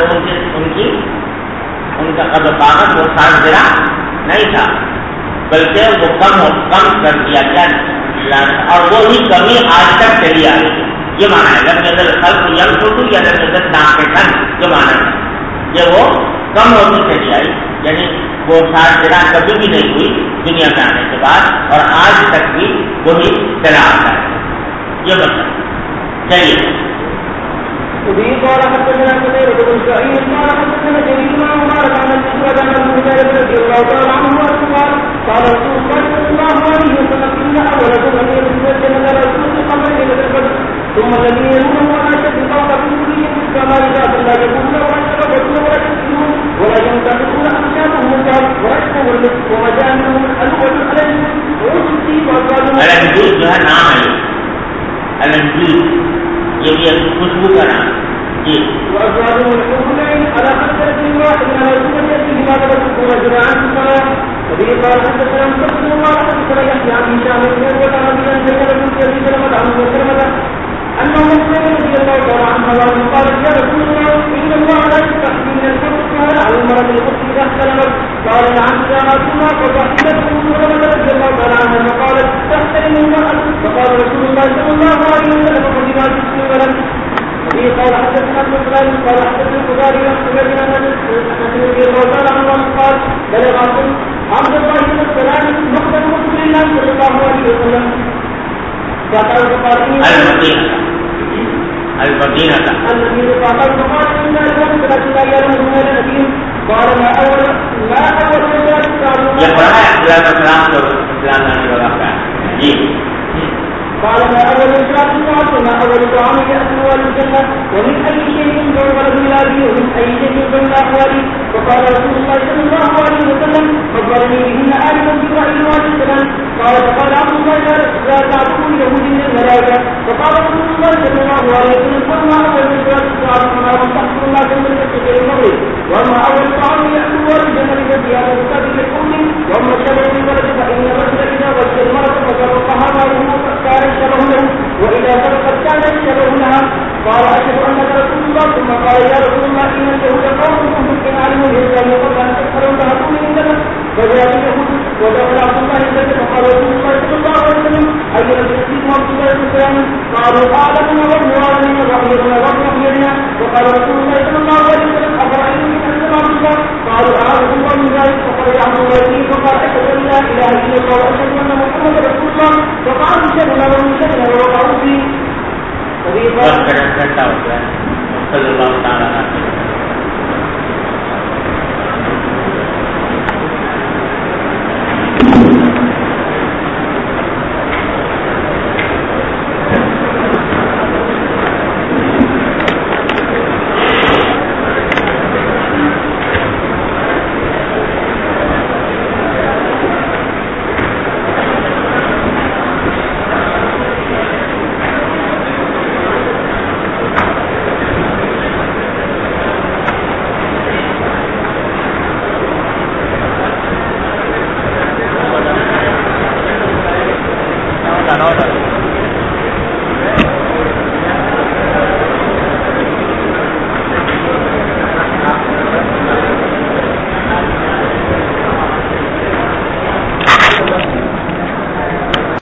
ان کا قد و قامت وہ 60 ذرا نہیں تھا، بلکہ وہ کم کر دیا گیا، اور وہی کمی آج تک چلی آ رہی ہے. یہ مانا ہے لم یزل الخلق ینقص یا لم یزل ناقصا، یہ مانا ہے کہ وہ کم ہوتی چلی آئی، یعنی وہ 60 ذرا کبھی بھی نہیں ہوئی دنیا میں آنے کے بعد، اور آج تک بھی وہی چلا آتا ہے. یہ مطلب چلیے. وبه قال حدثنا قتيبة بن سعيد قال حدثنا جرير بن عمر عن الأسود عن المجاهد رضي الله تعالى عنه قال قال رسول الله صلى الله عليه وسلم إن أولكم أن يدخل الجنة رجل قبل ليلة القدر ثم الذين يلونه على شد فوق كلية السماء ذات لا يكون له أشرف ولا يكسرون ولا ينتقلون أحشاءهم الجار وأشهر المسك ومجانهم الألوة عليهم ويجزي وأزواجهم. الانجوز جو ہے نام ہے الانجوز، یہ بھی خوشبو کا نام. جی وأزواجهم الحسنين على خمسة واحد على الجنة فيما تبسطون جميعا في الصلاة. وبه قال حدثنا مسلم الله حدثنا يحيى عن هشام بن عروة عن أبي أن زينب بنت أبي سلمة عن أم سلمة أنه مسلم رضي الله تعالى عنها قال يا رسول الله إن الله لا يستحيي من الحق على المرأة الأخت إذا احتلمت. قال نعم يا رسول الله فضحكت أم سلمة رضي الله تعالى عنها فقالت تحترم المرأة. فقال رسول الله صلى الله عليه وسلم فبما تسلم ولم. وبه قال حدثنا ابن فلان قال حدثنا البخاري عن سفيان عن انس رضي الله تعالى عنه قال بلغكم عبد الله بن السلام مقدم رسول الله صلى الله عليه وسلم فقال المدينة فقال فقال إن اليوم 30 أيام من النبي قال ما أول یہ پڑھا ہے اسلام لانے والا کا. جی قال ما أول إشراك الساعة وما أول طعام يأكل الجنة ومن أي شيء ضرب بلاده ومن أي شيء ضرب أحوالي. فقال رسول الله صلى الله عليه وسلم فضلني بهن آلما جبرائيل عليه السلام. قال فقال عبد الله لا تعبدوا يهود من الملائكة. فقال رسول الله صلى الله عليه وسلم وما أول إشراك الساعة وما أول تحصل الله جنة الشجر المغرب وما أول طعام يأكل الجنة بزيادة السابق الأم وما الشبه في البلد فإن الرجل إذا وجه المرأة فشرقها ماله كان الشبه له وإذا سرقت كان الشبه لها. قال أشهد أنك رسول الله. ثم قال يا رسول الله إن اليهود قومكم إن علموا الإسلام قبل أن تسألوا ذهبوا من الجنة. فجاء اليهود ودخل عبد الله الجنة فقال رسول الله صلى الله عليه وسلم أيها المسلمين عبد الله بن سلام قالوا أعلمنا والمعلمين وأحيرنا وأحيرنا. وقال رسول الله صلى الله عليه وسلم أفرأيتم من أسلم عبد الله. قالوا أعلم الله من ذلك. فقال عبد الله فيه فقال أشهد أن لا إله إلا الله وأشهد أن محمدا رسول الله. فقال شهدنا ومن شهدنا ووقعوا فيه. صلی اللہ تعالیٰ